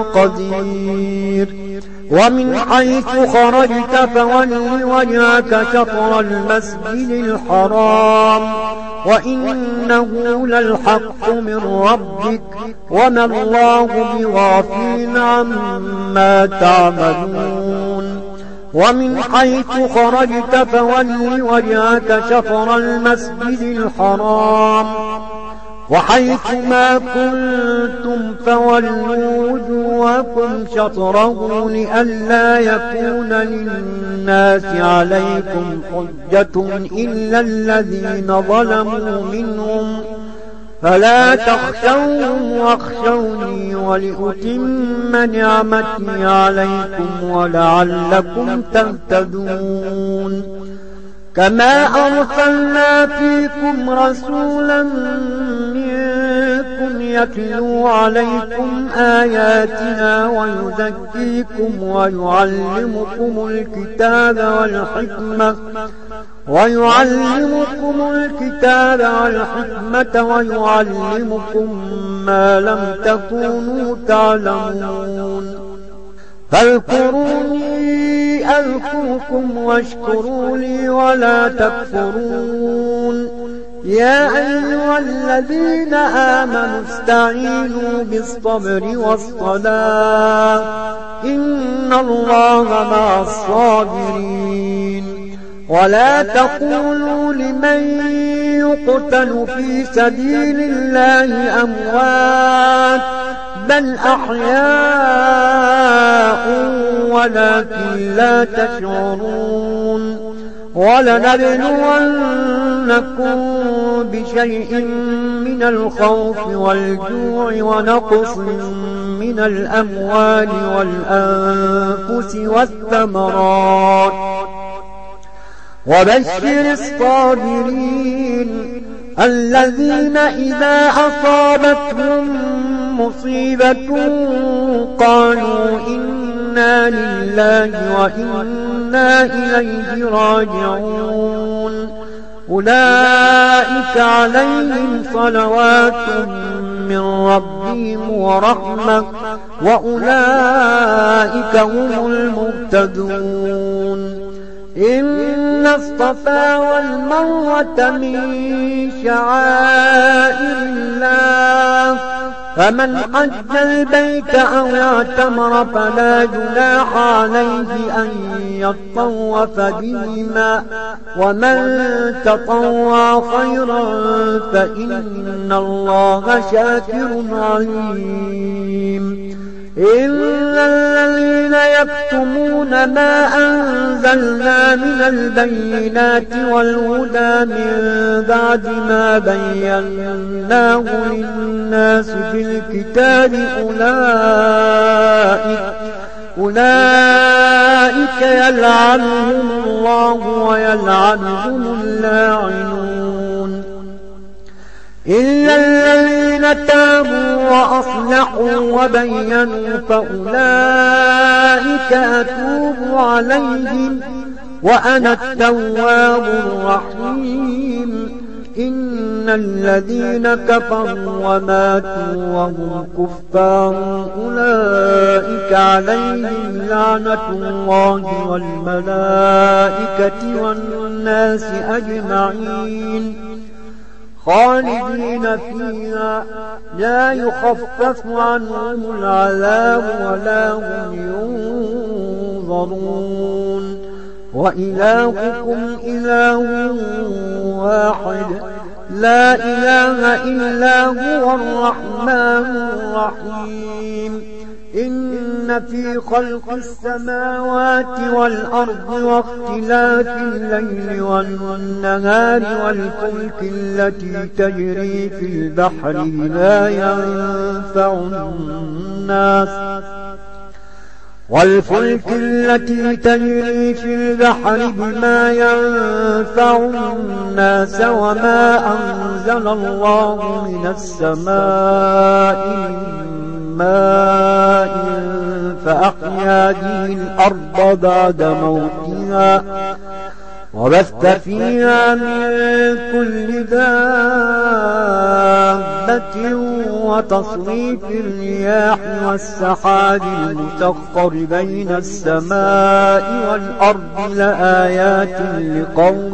قدير. ومن حيث خرجت فول وجهك شطر المسجد الحرام وإنه للحق من ربك وما الله بغافل عما تعملون. ومن حيث خرجت فول وجهك شطر المسجد الحرام وحيث ما كنتم فولوا وجوهكم شطره لئلا يكون للناس عليكم حجة إلا الذين ظلموا منهم فلا تخشوهم واخشوني ولأتم نعمتي عليكم ولعلكم تهتدون. كما أرسلنا فيكم رسولا منكم يتلو عليكم آياتنا ويزكيكم ويعلمكم الكتاب والحكمة ويعلمكم الكتاب والحكمة ويعلمكم ما لم تكونوا تعلمون. فاذكروني أذكركم واشكروا لي ولا تكفرون. يا أيها الذين آمنوا استعينوا بالصبر والصلاة إن الله مع الصابرين. ولا تقولوا لمن يقتل في سبيل الله أموات بل أحياء ولكن لا تشعرون. ولنبلونكم بشيء من الخوف والجوع ونقص من الأموال والأنفس والثمرات وبشر الصابرين الذين إذا أصابتهم مصيبة قالوا إنا لله وإنا إليه راجعون. أولئك عليهم صلوات من ربهم ورحمة وأولئك هم المهتدون. إن الصفا والمروة من شعائر الله فمن حج البيت أو اعتمر فلا جناح عليه أن يطوف بهما ومن تطوع خيرا فإن الله شاكر عليم. إلا الذين يكتمون ما أنزلنا من البينات والهدى من بعد ما بيناه للناس في الكتاب أولئك, أولئك يلعنهم الله ويلعنهم اللاعنون. إلا الذين تابوا وأصلحوا وبينوا فأولئك أتوب عليهم وأنا التواب الرحيم. إن الذين كفروا وماتوا وهم كفار أولئك أولئك عليهم لعنة الله والملائكة والناس أجمعين خالدين فيها لا يخفف عنهم العذاب ولا هم ينظرون وإلهكم إله واحد لا إله إلا هو الرحمن الرحيم إن في خلق السماوات والأرض واختلاف الليل والنهار والفلك التي تجري في البحر بما ينفع الناس والفلك التي تجري في البحر بما ينفع الناس وما أنزل الله من السماء من ماء فأحيا به الأرض بعد موتها وبث فيها من كل دابة وتصريف الرياح والسحاب المسخر بين السماء والأرض لآيات لقوم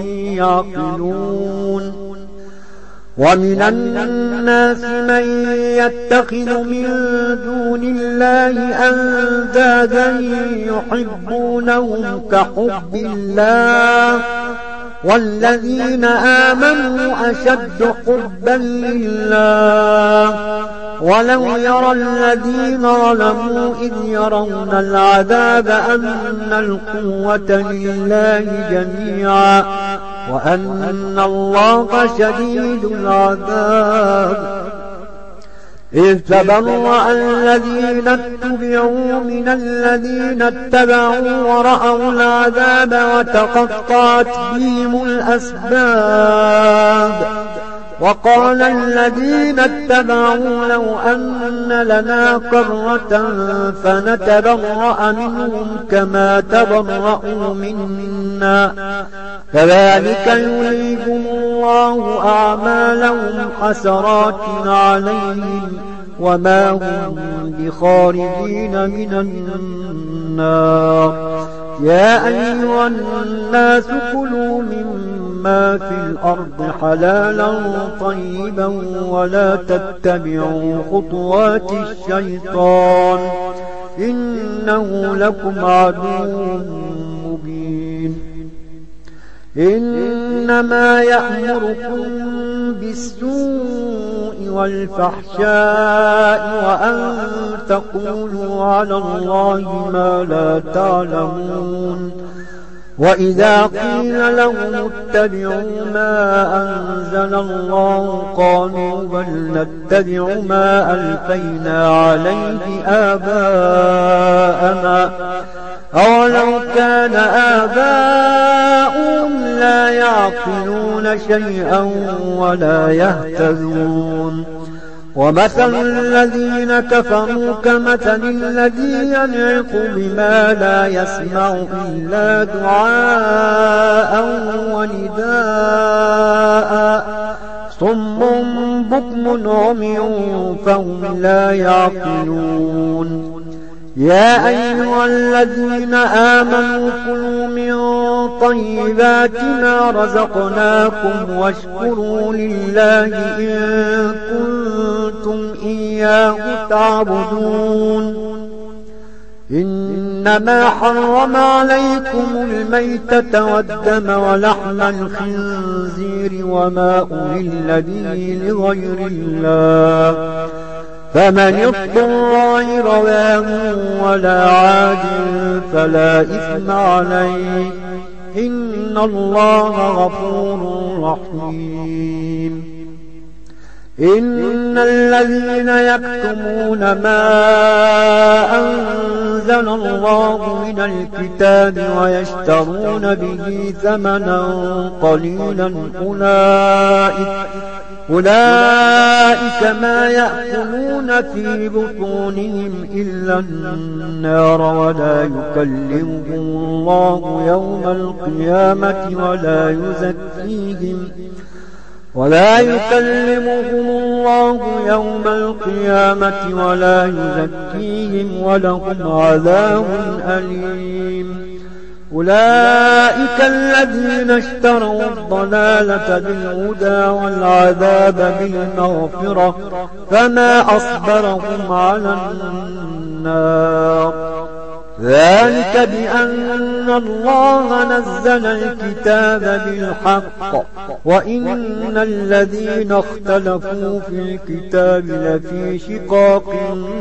يعقلون ومن الناس من يتخذ من دون الله أندادا يحبونهم كحب الله والذين آمنوا أشد حبا لله ولو يرى الذين ظلموا إذ يرون العذاب أن القوة لله جميعا وأن الله شديد العذاب إذ تبرأ الذين اتبعوا من الذين اتبعوا ورأوا العذاب وتقطعت بهم الأسباب وقال الذين اتبعوا لو أن لنا كرة فنتبرأ منهم كما تبرأوا منا كذلك يريهم الله أعمالهم حسرات عليهم وما هم بخارجين من النار يا أيها الناس كلوا مما في الأرض حلالا طيبا ولا تتبعوا خطوات الشيطان إنه لكم عدو مبين إنما يأمركم بالسوء والفحشاء وأن تقولوا على الله ما لا تعلمون وإذا قيل لهم اتبعوا ما أنزل الله قالوا بل نتبع ما ألفينا عليه آباءنا أولو كان آباؤهم لا يعقلون شيئا ولا يهتدون ومثل الذين كفروا كمثل الذي ينعق بما لا يسمع إلا دعاء ونداء صم بكم عمي فهم لا يعقلون يا أيها الذين آمنوا كلوا من طيبات ما رزقناكم واشكروا لله إن كنتم إياه تعبدون إنما حرم عليكم الميتة والدم ولحم الخنزير وما أهل به لغير الله فمن اضطر غير باغ ولا عاد فلا إثم عليه إن الله غفور رحيم إن الذين يكتمون ما أنزل الله من الكتاب ويشترون به ثمنا قليلا أولئك أولئك ما يأكلون في بطونهم إلا النار ولا يكلمهم الله يوم القيامة ولا يزكيهم ولا يكلمهم الله يوم القيامة ولا يزكيهم ولهم عذاب أليم. أولئك الذين اشتروا الضلالة بالهدى والعذاب بالمغفرة فما أصبرهم على النار. ذلك بأن الله نزل الكتاب بالحق وإن الذين اختلفوا في الكتاب لفي شقاق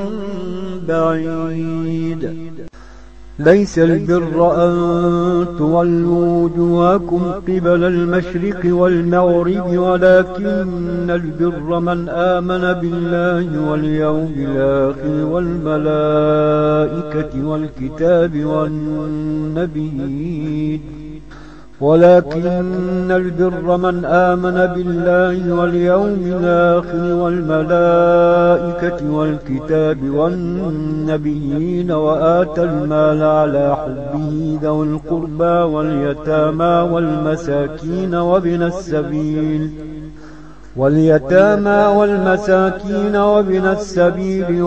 بعيد. ليس البر أن تولوا وجوهكم قبل المشرق والمغرب ولكن البر من آمن بالله واليوم الآخر والملائكة والكتاب والنبيين ولكن البر من آمن بالله واليوم الآخر والملائكة والكتاب والنبيين وآتى المال على حبه ذوي القربى واليتامى والمساكين وابن السبيل واليتامى والمساكين وابن السبيل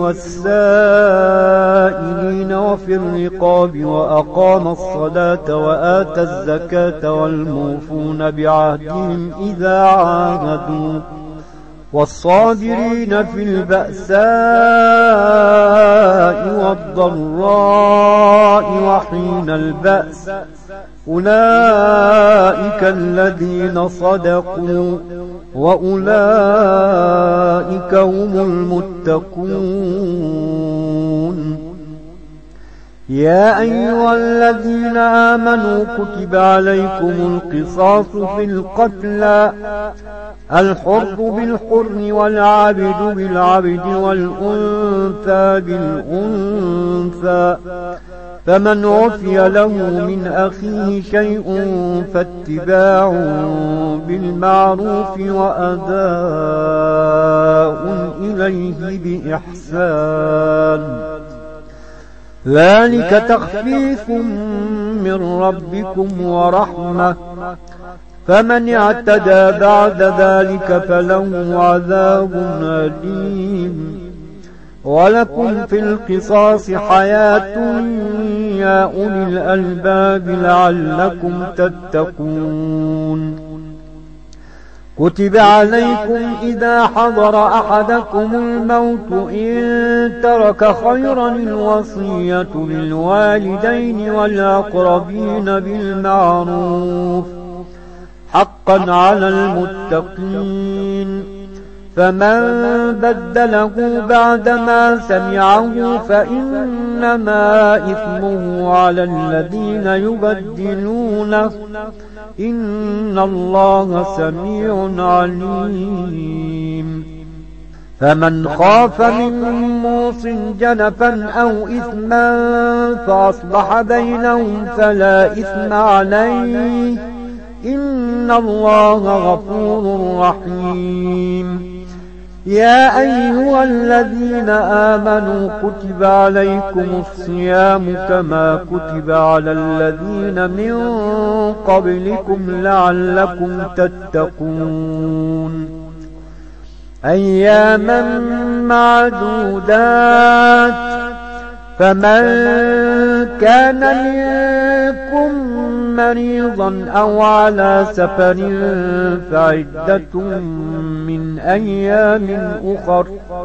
والسائلين وفي الرقاب وأقام الصلاة وآتى الزكاة والموفون بعهدهم إذا عاهدوا والصابرين في البأساء والضراء وحين البأس أولئك الذين صدقوا وأولئك هم المتقون. يا أيها الذين آمنوا كتب عليكم القصاص في القتلى الحر بالحر والعبد بالعبد والأنثى بالأنثى فمن عفي له من أخيه شيء فاتباع بالمعروف وأداء إليه بإحسان ذلك تخفيف من ربكم ورحمة فمن اعتدى بعد ذلك فله عذاب أليم. ولكم في القصاص حياة يا أولي الألباب لعلكم تتقون. كتب عليكم إذا حضر أحدكم الموت إن ترك خيرا الوصية للوالدين والأقربين بالمعروف حقا على المتقين. فمن بدله بعدما سمعه فإنما إثمه على الذين يبدلونه إن الله سميع عليم. فمن خاف من موص جنفا أو إثما فأصلح بينهم فلا إثم عليه إن الله غفور رحيم. يا أيها الذين آمنوا كتب عليكم الصيام كما كتب على الذين من قبلكم لعلكم تتقون. أياما معدودات فمن كان منكم مريضا أو على سفر فعدة من أيام أخر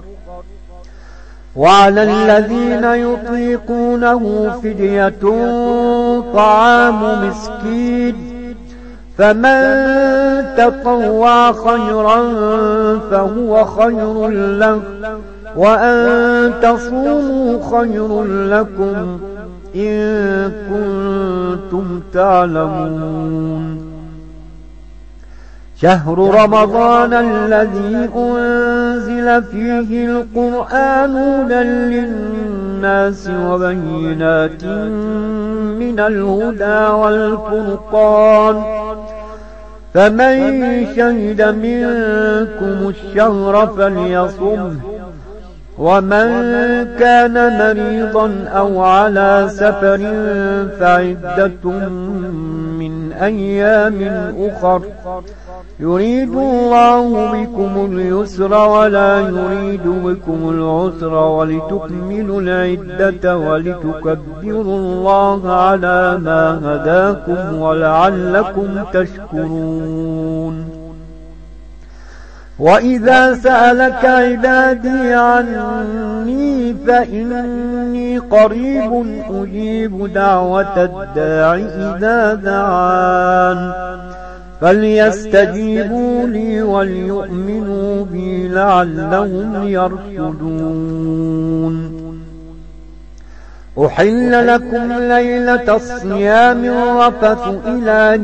وعلى الذين يطيقونه فدية طعام مسكين فمن تطوع خيرا فهو خير له وأن تصوموا خير لكم إن كنتم تعلمون. شهر رمضان الذي أنزل فيه القرآن هدى للناس وبينات من الهدى والفرقان فمن شهد منكم الشهر فليصمه ومن كان مريضا أو على سفر فعدة من أيام أخر يريد الله بكم اليسر ولا يريد بكم العسر ولتكملوا العدة ولتكبروا الله على ما هداكم ولعلكم تشكرون. وإذا سألك عبادي عني فإني قريب أجيب دعوة الداع إذا دعان فليستجيبوا لي وليؤمنوا بي لعلهم يرشدون. أحل لكم ليلة الصيام الرفث إلى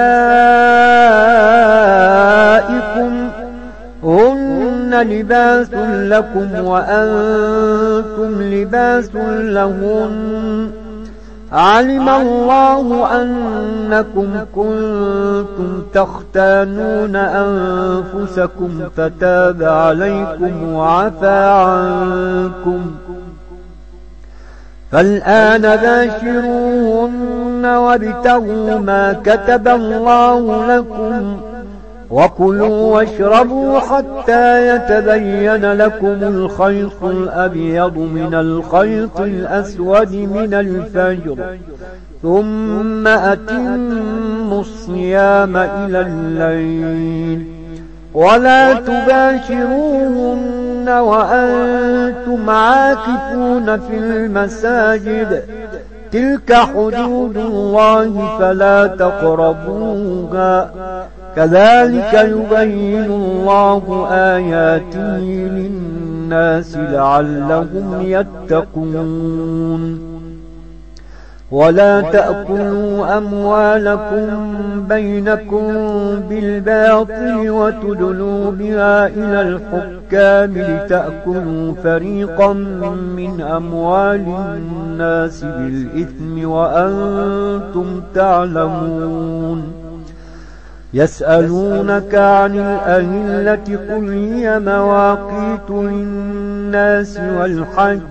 نسائكم هن لباس لكم وأنتم لباس لهن علم الله أنكم كنتم تختانون أنفسكم فتاب عليكم وعفى عنكم فالآن باشروهن وابتغوا ما كتب الله لكم وكلوا واشربوا حتى يتبين لكم الخيط الأبيض من الخيط الأسود من الفجر ثم أتموا الصيام إلى الليل ولا تباشروهن وأنتم عاكفون في المساجد تلك حدود الله فلا تقربوها كذلك يبين الله آياته للناس لعلهم يتقون. ولا تأكلوا أموالكم بينكم بالباطل وتدلوا بها إلى الحكام لتأكلوا فريقا من أموال الناس بالإثم وأنتم تعلمون. يسألونك عن الأهلة قل هي مواقيت للناس والحج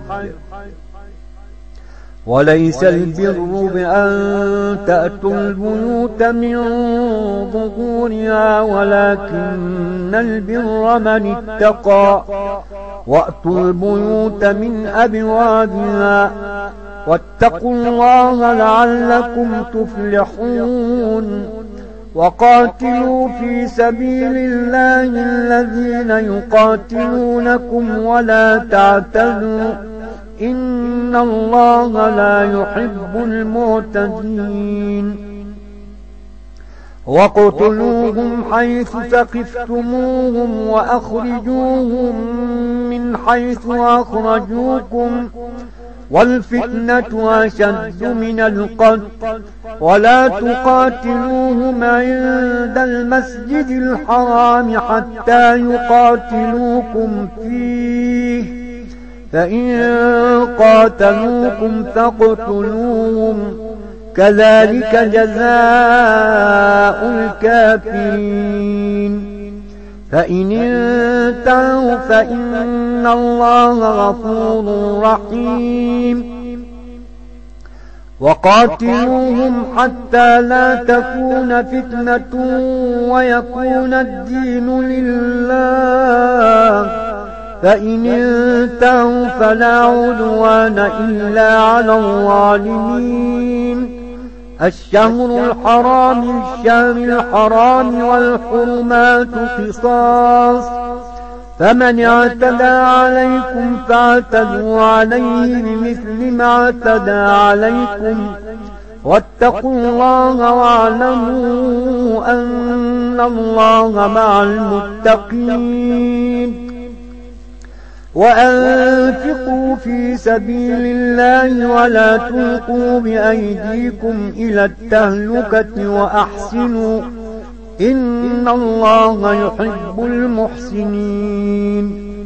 وليس البر بأن تأتوا البيوت من ظهورها ولكن البر من اتقى وأتوا البيوت من أبوابها واتقوا الله لعلكم تفلحون. وقاتلوا في سبيل الله الذين يقاتلونكم ولا تعتدوا إن الله لا يحب المعتدين. وقتلوهم حيث ثقفتموهم وأخرجوهم من حيث أخرجوكم والفتنة أشد من القتل ولا تقاتلوهم عند المسجد الحرام حتى يقاتلوكم فيه فإن قاتلوكم فاقتلوهم كذلك جزاء الكافرين. فإن انتهوا فإن الله غفور رحيم. وقاتلوهم حتى لا تكون فتنة ويكون الدين لله فإن انتهوا فلا عدوان إلا على الظالمين. الشهر الحرام الشهر الحرام والحرمات قصاص فمن اعتدى عليكم فاعتدوا عليه بمثل ما اعتدى عليكم واتقوا الله واعلموا أن الله مع المتقين. وأنفقوا في سبيل الله ولا تلقوا بأيديكم إلى التهلكة وأحسنوا إن الله يحب المحسنين.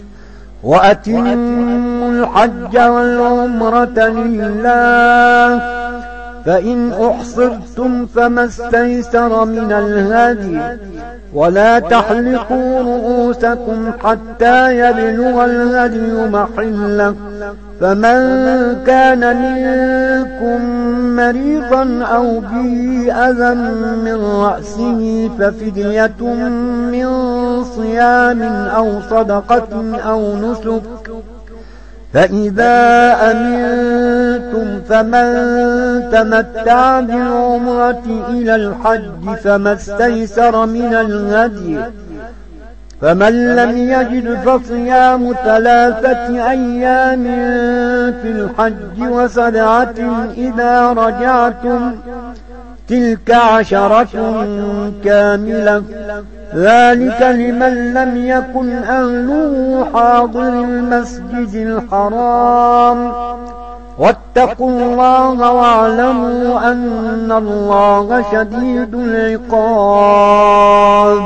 وأتموا الحج والعمرة لله فإن أحصرتم فما استيسر من الهدي ولا تحلقوا رؤوسكم حتى يبلغ الهدي محله فمن كان منكم مريضا أو به أذى من رأسه ففدية من صيام أو صدقة أو نسك، فإذا أمنتم فمن تمتع بالعمرة إلى الحج فما استيسر من الهدي، فمن لم يجد فصيام ثلاثة أيام في الحج وسبعة إذا رجعتم، تلك عشرة كاملة، ذلك لمن لم يكن أهله حاضر المسجد الحرام. واتقوا الله واعلموا أن الله شديد العقاب.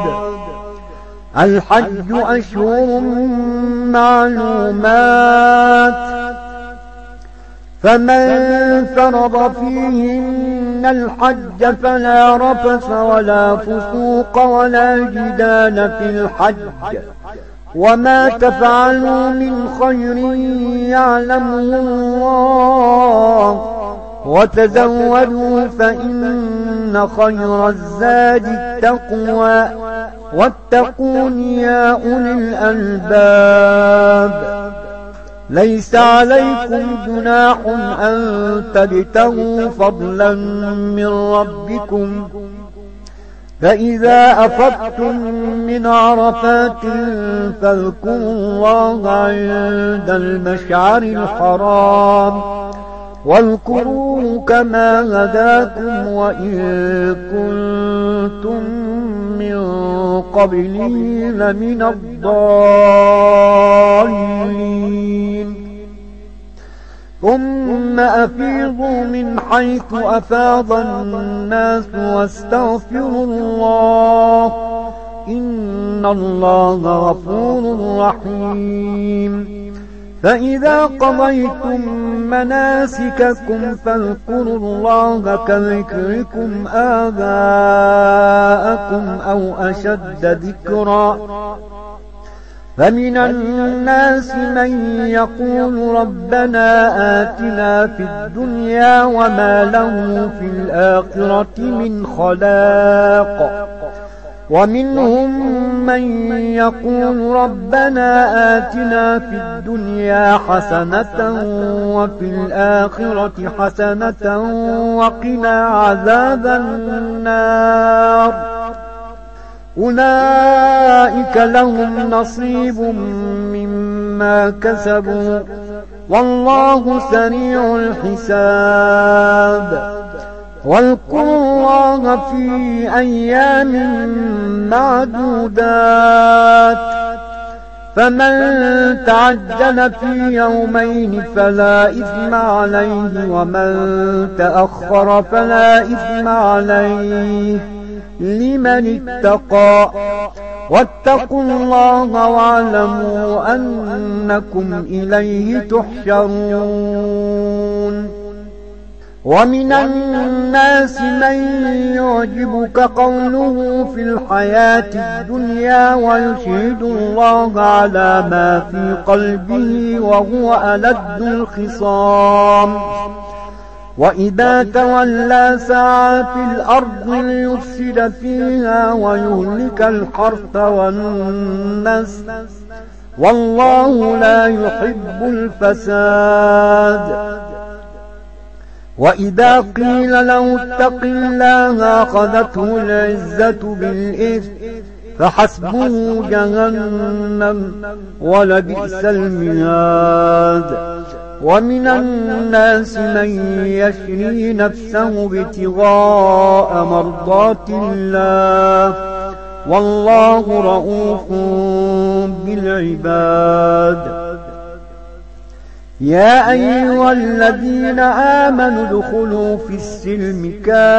الحج أشهر معلومات، فمن فرض فيهن الحج فلا رفث ولا فسوق ولا جدال في الحج، وما تفعلوا من خير يعلمه الله، وتزودوا فإن خير الزاد التقوى، واتقون يا أولي الألباب. ليس عليكم جناح أن تبتغوا فضلا من ربكم، فإذا أفضتم من عرفات فاذكروا الله عند المشعر الحرام، واذكروه كما هداكم وإن كنتم من قبله لمن الضالين. ثم أفيضوا من حيث أفاض الناس واستغفروا الله، إن الله غفور رحيم. فإذا قضيتم مناسككم فاذكروا الله كذكركم آباءكم أو أشد ذكرا. فمن الناس من يقول ربنا آتنا في الدنيا وما له في الآخرة من خلاق، ومنهم من يقول ربنا آتنا في الدنيا حسنة وفي الآخرة حسنة وقنا عذاب النار. أولئك لهم نصيب مما كسبوا والله سريع الحساب. واذكروا الله في أيام معدودات، فمن تعجل في يومين فلا إثم عليه، ومن تأخر فلا إثم عليه لمن اتقى. واتقوا الله واعلموا أنكم إليه تحشرون. ومن الناس من يعجبك قوله في الحياة الدنيا ويشهد الله على ما في قلبه وهو ألد الخصام، وإذا تولى سعى في الأرض ليفسد فيها ويهلك الحرث والنسل، والله لا يحب الفساد. وإذا قيل له اتق الله أخذته العزة بالإثم فحسبه جهنم ولبئس المهاد. ومن الناس من يشري نفسه ابتغاء مرضات الله والله رؤوف بالعباد. يا أيها الذين آمنوا ادخلوا في السلم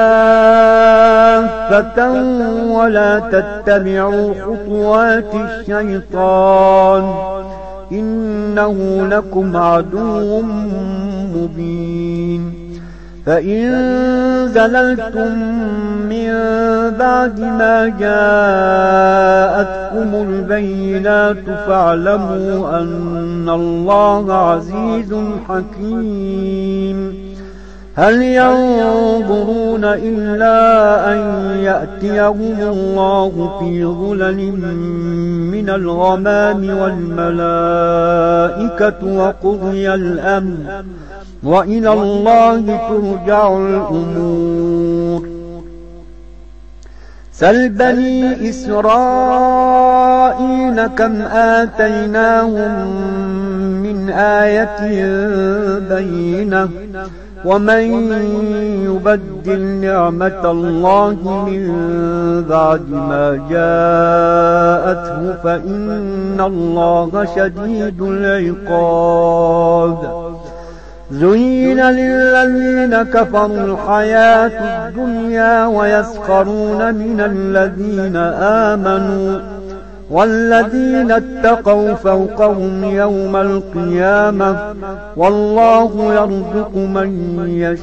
كافة ولا تتبعوا خطوات الشيطان إنه لكم عدو مبين. فإن زللتم من من بعد ما جاءتكم البينات فاعلموا أن الله عزيز حكيم. هل ينظرون إلا أن يأتيهم الله في ظلل من الغمام والملائكة وقضي الأمر وإلى الله ترجع الأمور. سل بني إسرائيل كم آتيناهم من آية بينة ومن يبدل نعمة الله من بعد ما جاءته فإن الله شديد العقاب. زين للذين كفروا الحياة الدنيا ويسخرون من الذين آمنوا والذين اتقوا فوقهم يوم القيامة والله يرزق من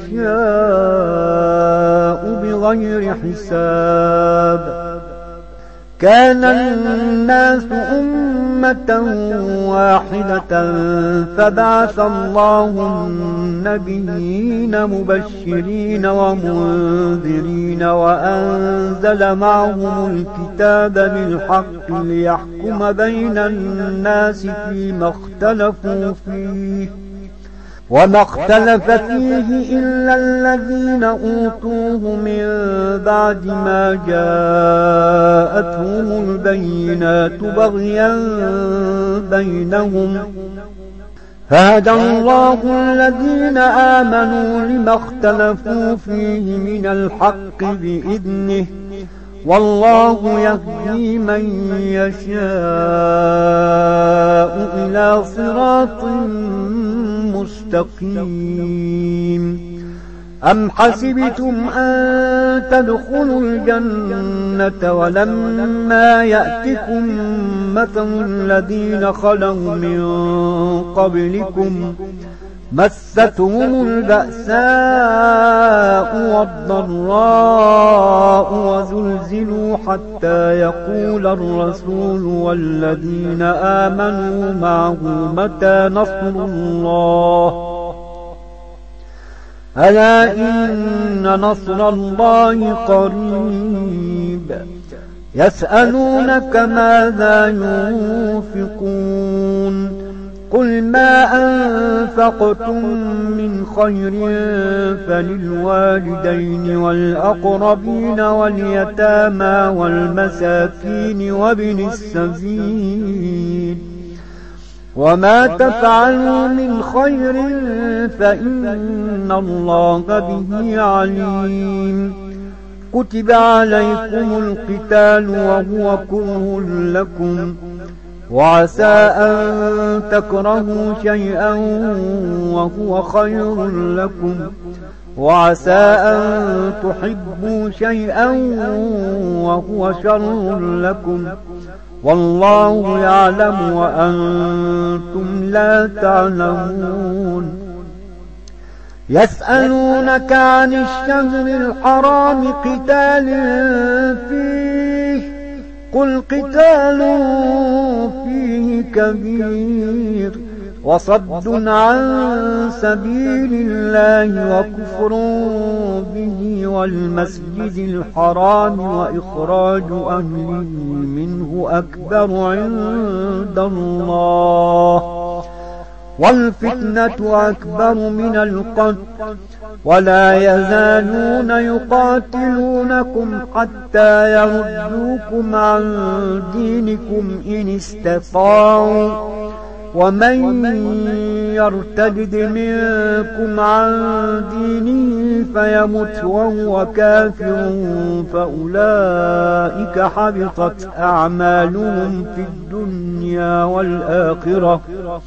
يشاء بغير حساب. كان الناس أمة واحدة فبعث الله النبيين مبشرين ومنذرين وأنزل معهم الكتاب بالحق ليحكم بين الناس فيما اختلفوا فيه وما اختلف فيه إلا الذين أوتوه من بعد ما جاءتهم البينات بغيا بينهم فهدى الله الذين آمنوا لما اختلفوا فيه من الحق بإذنه والله يهدي من يشاء إلى صراط مستقيم. أم حسبتم أن تدخلوا الجنة ولما يأتكم مثل الذين خلوا من قبلكم مستهم البأساء والضراء وزلزلوا حتى يقول الرسول والذين آمنوا معه متى نصر الله ألا إن نصر الله قريب. يسألونك ماذا ينفقون قل ما أنفقتم من خير فللوالدين والأقربين واليتامى والمساكين وابن السبيل وما تفعلوا من خير فإن الله به عليم. كتب عليكم القتال وهو كره لكم وعسى أن تكرهوا شيئا وهو خير لكم وعسى أن تحبوا شيئا وهو شر لكم والله يعلم وأنتم لا تعلمون. يسألونك عن الشهر الحرام قتال فيه قل قتال فيه كبير وصد عن سبيل الله وكفر به والمسجد الحرام وإخراج أهله منه أكبر عند الله والفتنة أكبر من القتل ولا يزالون يقاتلونكم حتى يردوكم عن دينكم إن استطاعوا ومن يرتد منكم عن دينه فيمت وهو كافر فأولئك حبطت أعمالهم في الدنيا والآخرة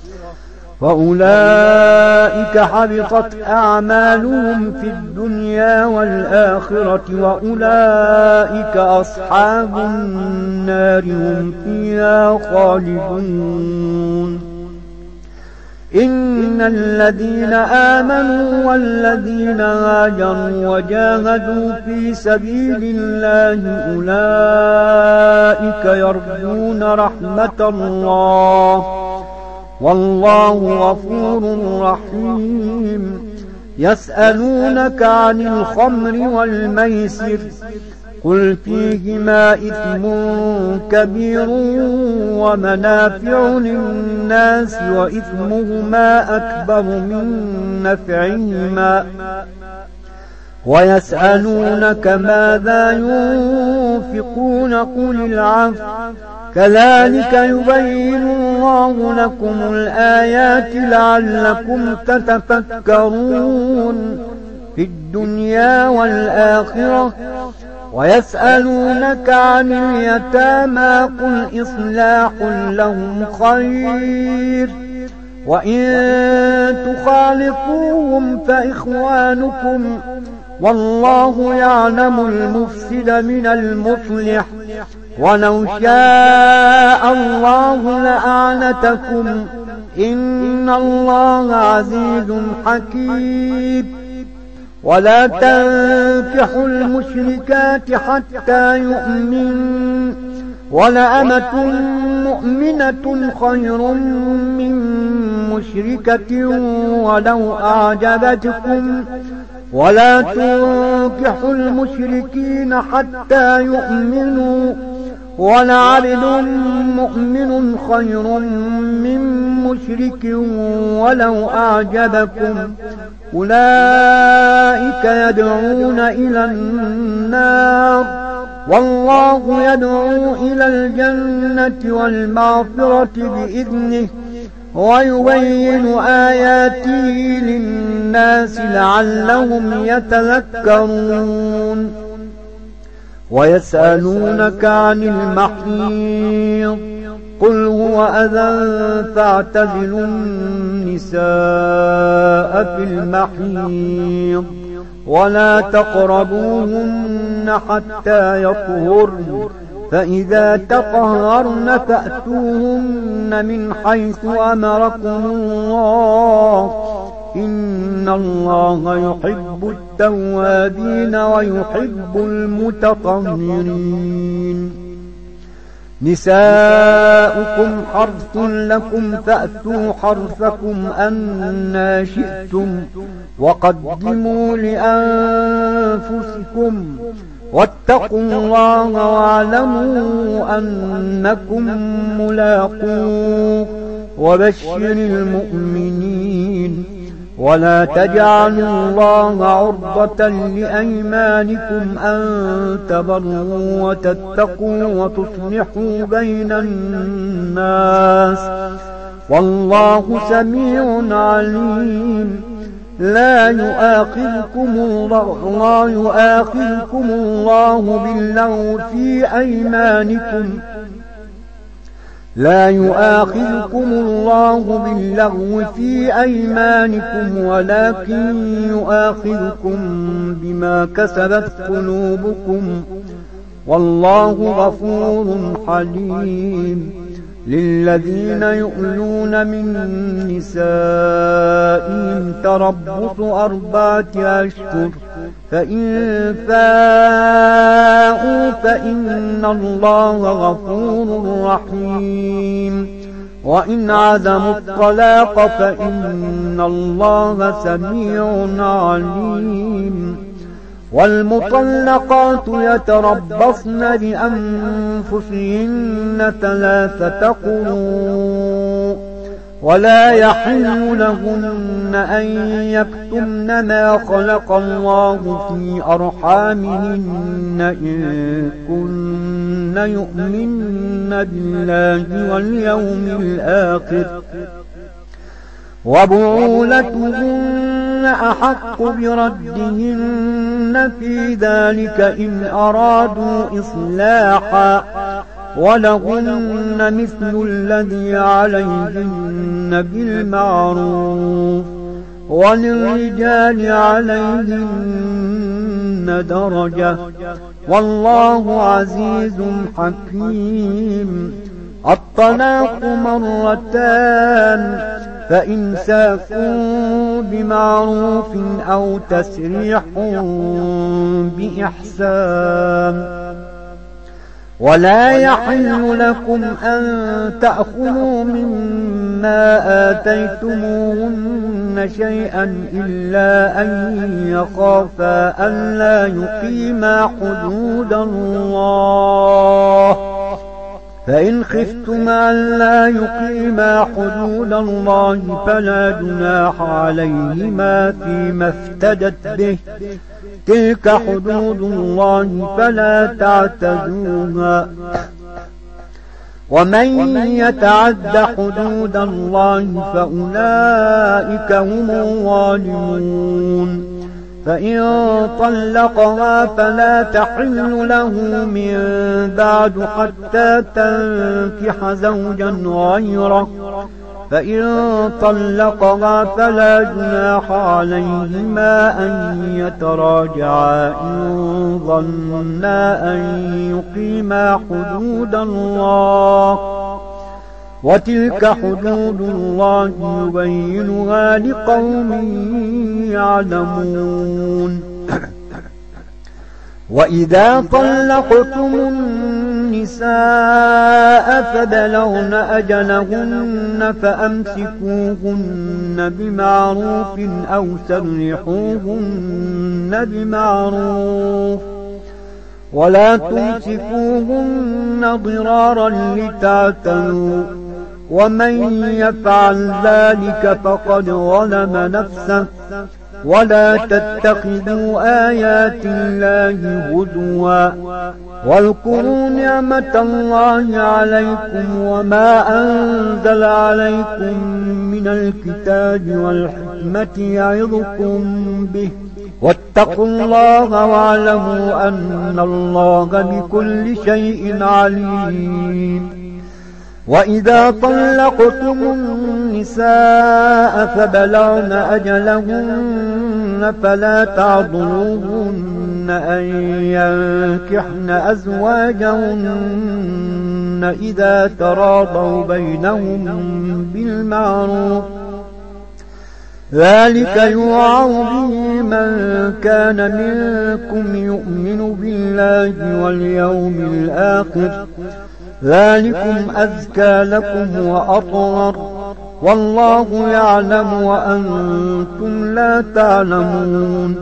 فأولئك حبطت أعمالهم في الدنيا والآخرة وأولئك أصحاب النار هم فيها خالدون. إن الذين آمنوا والذين هاجروا وجاهدوا في سبيل الله أولئك يرجون رحمة الله والله غفور رحيم. يسألونك عن الخمر والميسر قل فيهما إثم كبير ومنافع للناس وإثمهما أكبر من نفعهما ويسألونك ماذا ينفقون قل العفو كذلك يبين الله لكم الآيات لعلكم تتفكرون في الدنيا والآخرة. ويسألونك عن اليتامى قل إصلاح لهم خير وإن تخالفوهم فإخوانكم والله يعلم المفسد من المصلح ولو شاء الله لأعنتكم إن الله عزيز حكيم. ولا تنكحوا المشركات حتى يؤمنوا ولأمة مؤمنة خير من مشركة ولو أعجبتكم ولا تنكحوا المشركين حتى يؤمنوا ولعبد مؤمن خير من مشرك ولو أعجبكم أولئك يدعون إلى النار والله يدعو إلى الجنة والمغفرة بإذنه ويبين آياته للناس لعلهم يتذكرون. ويسألونك عن المحيض قل هو أذى فاعتزلوا النساء في المحيض ولا تقربوهن حتى يطهرن فإذا تطهرن فأتوهن من حيث أمركم الله إن الله يحب التوابين ويحب المتطهرين. نساؤكم حرث لكم فأتوا حرثكم أنى شئتم وقدموا لأنفسكم واتقوا الله واعلموا أنكم ملاقوه وبشر المؤمنين. ولا تجعلوا الله عرضة لأيمانكم أن تبروا وتتقوا وتصلحوا بين الناس والله سميع عليم. لا يؤاخذكم الله, لا يؤاخذكم الله باللغو في أيمانكم لا يؤاخذكم الله باللغو في أيمانكم ولكن يؤاخذكم بما كسبت قلوبكم والله غفور حليم. للذين يؤلون من نسائهم تربص أربعة أشهر فإن فاءوا فإن الله غفور رحيم وإن عزموا الطلاق فإن الله سميع عليم. والمطلقات يتربصن بأنفسهن ثلاثة قروء ولا يحل لهن أن يكتمن ما خلق الله في أرحامهن إن كن يؤمن بالله واليوم الآخر وبعولتهن أحق بردهن في ذلك إن أرادوا إصلاحا ولهن مثل الذي عليهن بالمعروف وللرجال عليهن درجة والله عزيز حكيم. الطلاق مرتان فإمساك بمعروف أو تسريح بإحسان. ولا يحل لكم أن تأخذوا مما آتيتموهن شيئا إلا أن يخافا ألا يقيما حدود الله، فإن خفتم ألا يقيما حدود الله فلا جناح عليهما فيما افتدت به، تلك حدود الله فلا تعتدوها، ومن يتعد حدود الله فأولئك هم الظالمون. فإن طلقها فلا تحل له من بعد حتى تنكح زوجا غيره، فإن طلقها فلا جناح عليهما أن يتراجعا إن ظنا أن يقيما حدود الله، وتلك حدود الله يبينها لقوم يعلمون. وإذا طلقتم النساء فبلغن أجلهن فأمسكوهن بمعروف أو سرحوهن بمعروف، ولا تمسكوهن ضرارا لتعتدوا، ومن يفعل ذلك فقد ظلم نفسه. ولا تتخذوا آيات الله هزوا، واذكروا نعمة الله عليكم وما أنزل عليكم من الكتاب والحكمة يعظكم به، واتقوا الله واعلموا أن الله بكل شيء عليم. وإذا طلقتم النساء فبلغن أجلهن فلا تعضلوهن أن ينكحن أزواجهن إذا تراضوا بينهم بالمعروف، ذلك يوعظ به من كان منكم يؤمن بالله واليوم الآخر، ذلكم أزكى لكم وأطهر، والله يعلم وأنتم لا تعلمون.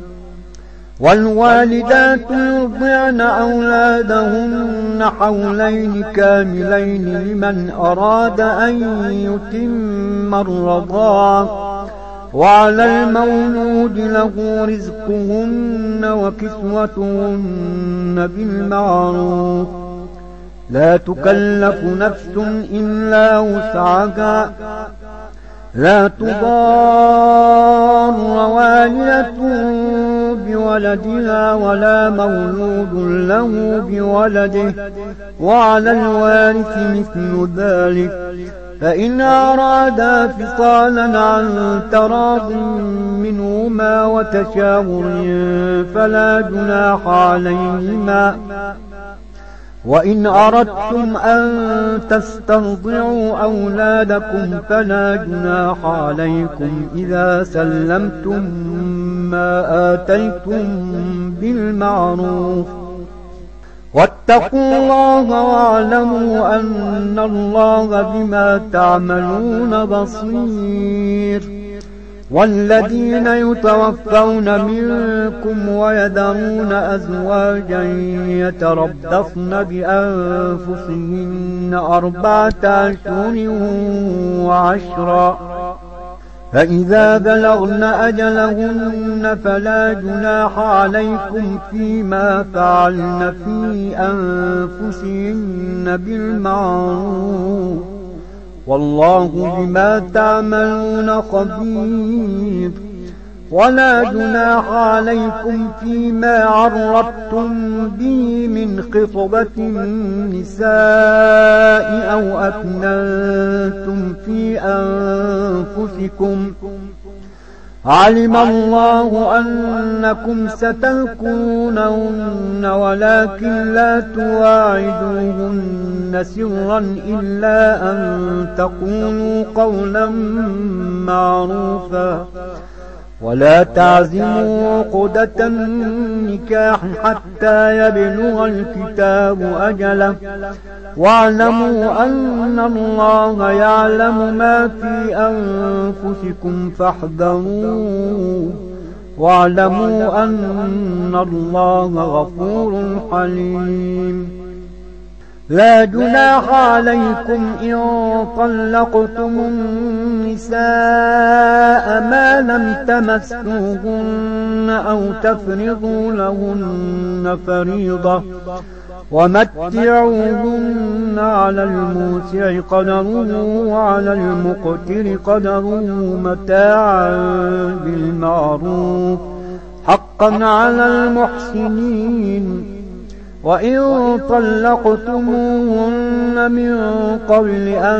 والوالدات يرضعن أولادهن حولين كاملين لمن أراد أن يتم الرضاعة، وعلى المولود له رزقهن وكسوتهن بالمعروف، لا تكلف نفس إلا وسعها، لا تضار والدة بولدها ولا مولود له بولده، وعلى الوارث مثل ذلك، فإن أرادا فصالا عن تراض منهما وتشاور فلا جناح عليهما. وإن أردتم أن تسترضعوا أولادكم فلا جناح عليكم إذا سلمتم ما آتيتم بالمعروف، واتقوا الله واعلموا أن الله بما تعملون بصير. والذين يتوفون منكم ويذرون أزواجا يتربصن بأنفسهن أربعة أشهر وعشرا، فإذا بلغن أجلهن فلا جناح عليكم فيما فعلن في أنفسهن بالمعروف، والله بما تعملون خبير. ولا جناح عليكم فيما عرضتم به من خطبة النساء أو أكننتم في أنفسكم علم الله أنكم ستذكرونهن ولكن لا تواعدوهن سرا إلا أن تقولوا قولا معروفا ولا تعزموا عقدة النكاح حتى يبلغ الكتاب أجله واعلموا أن الله يعلم ما في أنفسكم فاحذروه واعلموا أن الله غفور حليم. لا جناح عليكم إن طلقتم النساء ما لم تمسوهن أو تفرضوا لهن فريضة ومتعوهن على الموسع قدره وعلى المقتر قدره متاعا بالمعروف حقا على المحسنين. وإن طلقتموهن من قبل أن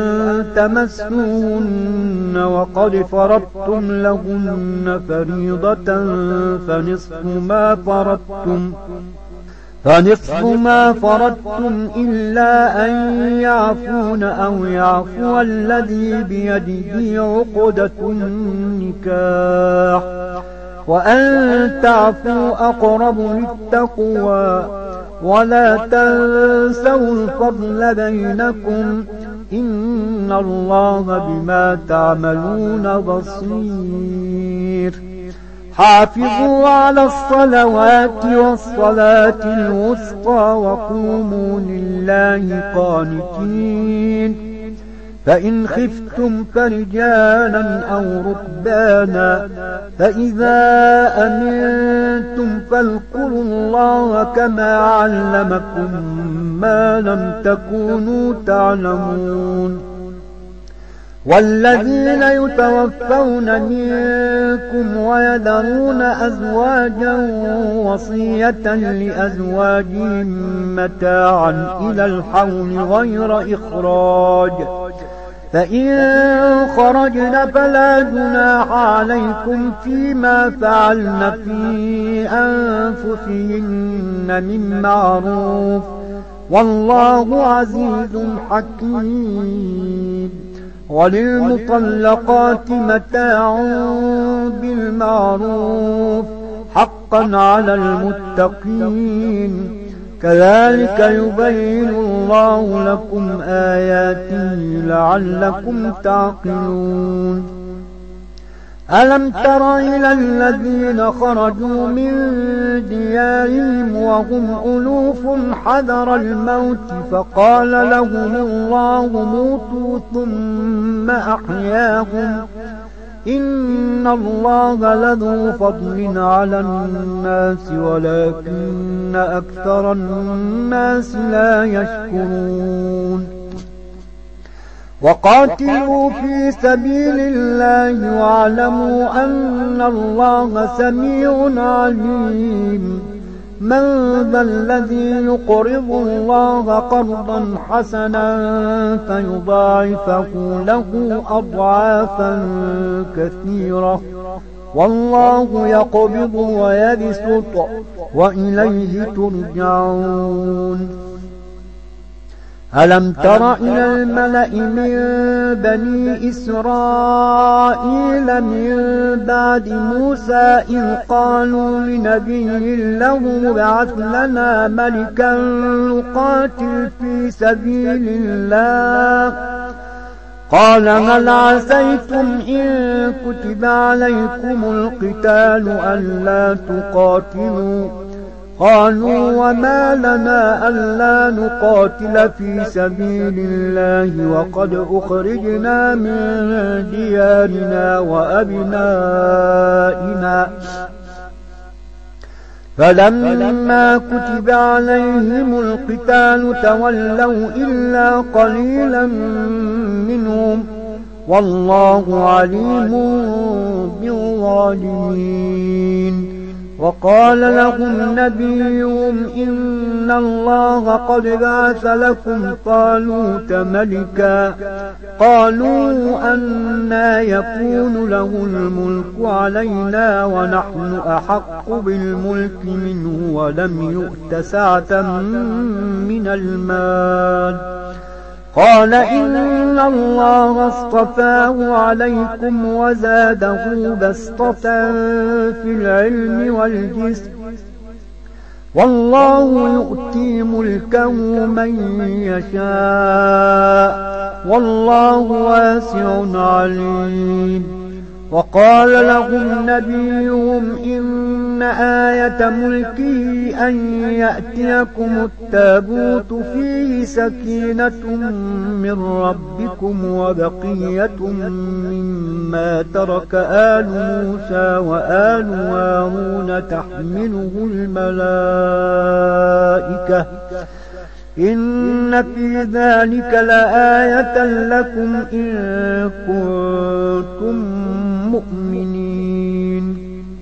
تمسوهن وقد فرضتم لهن فريضة فنصف ما فرضتم فنصف ما فرضتم إلا أن يعفون أو يعفو الذي بيده عقدة النكاح وأن تعفوا أقرب للتقوى ولا تنسوا الفضل بينكم إن الله بما تعملون بصير. حافظوا على الصلوات والصلاة الوسطى وقوموا لله قانتين. فإن خفتم فرجالا أو ركبانا فإذا أمنتم فاذكروا الله كما علمكم ما لم تكونوا تعلمون. والذين يتوفون منكم ويذرون أزواجا وصية لأزواجهم متاعا إلى الحول غير إخراج فإن خرجن فلا جناح عليكم فيما فعلن في أنفسهن من معروف والله عزيز حكيم. وللمطلقات متاع بالمعروف حقا على المتقين كذلك يبين الله لكم آياته لعلكم تعقلون. ألم تر إلى الذين خرجوا من ديارهم وهم ألوف حذر الموت فقال لهم الله موتوا ثم أحياهم إن الله لذو فضل على الناس ولكن أكثر الناس لا يشكرون. وقاتلوا في سبيل الله واعلموا أن الله سميع عليم. من ذا الذي يقرض الله قرضا حسنا فيضاعفه له أضعافا كثيرة والله يقبض ويبسط وإليه ترجعون. ألم تر إلى الملأ من بني إسرائيل من بعد موسى إذ قالوا لنبي له ابعث لنا ملكا نقاتل في سبيل الله قال هل عسيتم إن كتب عليكم القتال ألا تقاتلوا قالوا وما لنا ألا نقاتل في سبيل الله وقد أخرجنا من ديارنا وأبنائنا فلما كتب عليهم القتال تولوا إلا قليلا منهم والله عليم بالظالمين. وقال لهم نبيهم إن الله قد بعث لكم طالوت ملكا. قالوا أنى يكون له الملك علينا ونحن أحق بالملك منه ولم يؤت سعة من المال. قال إن الله اصطفاه عليكم وزاده بسطة في العلم والجسم والله يؤتي ملكه من يشاء والله واسع عليم. وقال لهم نبيهم إن آية ملكه أن يأتيكم التابوت فيه سكينة من ربكم وبقية مما ترك آل موسى وآل هارون تحمله الملائكة إن في ذلك لآية لكم إن كنتم مؤمنين.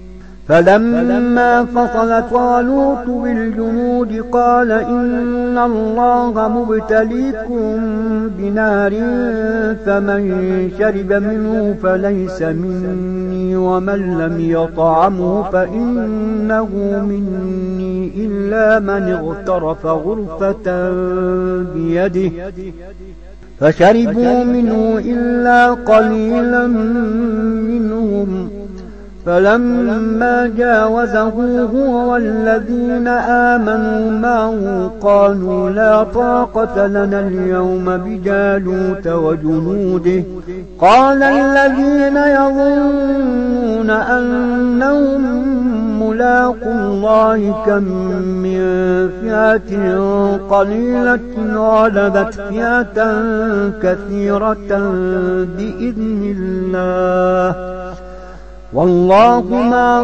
فلما فصل طالوت بالجنود قال إن الله مبتليكم بنار فمن شرب منه فليس مني ومن لم يطعمه فإنه مني إلا من اغترف غرفة بيده فشربوا منه إلا قليلا منهم. فلما جاوزه هو والذين آمنوا معه قالوا لا طاقة لنا اليوم بجالوت وجنوده. قال الذين يظنون أنهم ملاقوا الله كم من فئة قليلة غلبت فئة كثيرة بإذن الله والله مع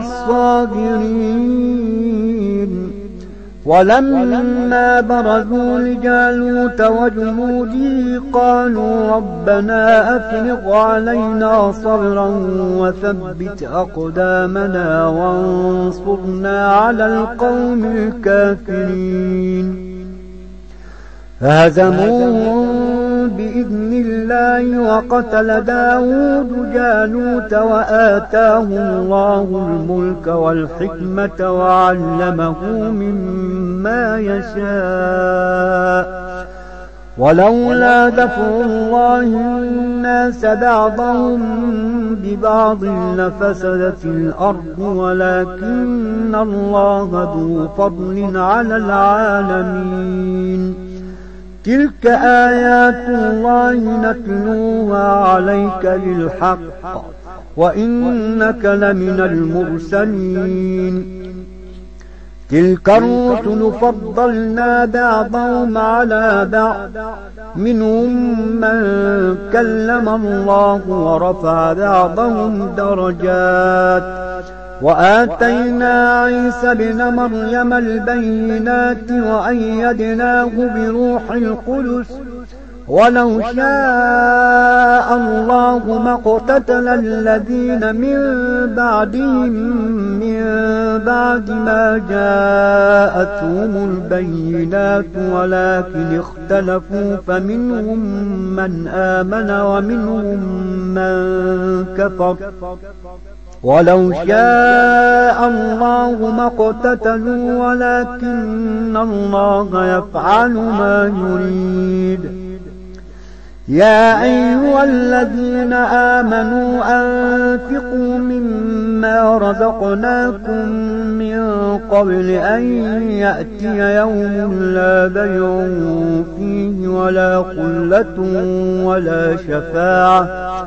الصابرين. ولما برزوا لجالوت وجنوده قالوا ربنا أفرغ علينا صبرا وثبت أقدامنا وانصرنا على القوم الكافرين. فهزموهم بإذن الله وقتل داود جالوت وآتاه الله الملك والحكمة وعلمه مما يشاء. ولولا دفع الله الناس بعضهم ببعض لفسدت الأرض ولكن الله ذو فضل على العالمين. تلك آيات الله نتلوها عليك بالحق وإنك لمن المرسلين. تلك الرسل فضلنا بعضهم على بعض منهم من كلم الله ورفع بعضهم درجات وآتينا عيسى ابن مريم البينات وأيدناه بروح القدس ولو شاء الله ما اقتتل الذين من بعدهم من بعد ما جاءتهم البينات ولكن اختلفوا فمنهم من آمن ومنهم من كفر ولو شاء الله ما اقتتلوا ولكن الله يفعل ما يريد. يا أيها الذين آمنوا أنفقوا مما رزقناكم من قبل أن يأتي يوم لا بيع فيه ولا خلة ولا شفاعة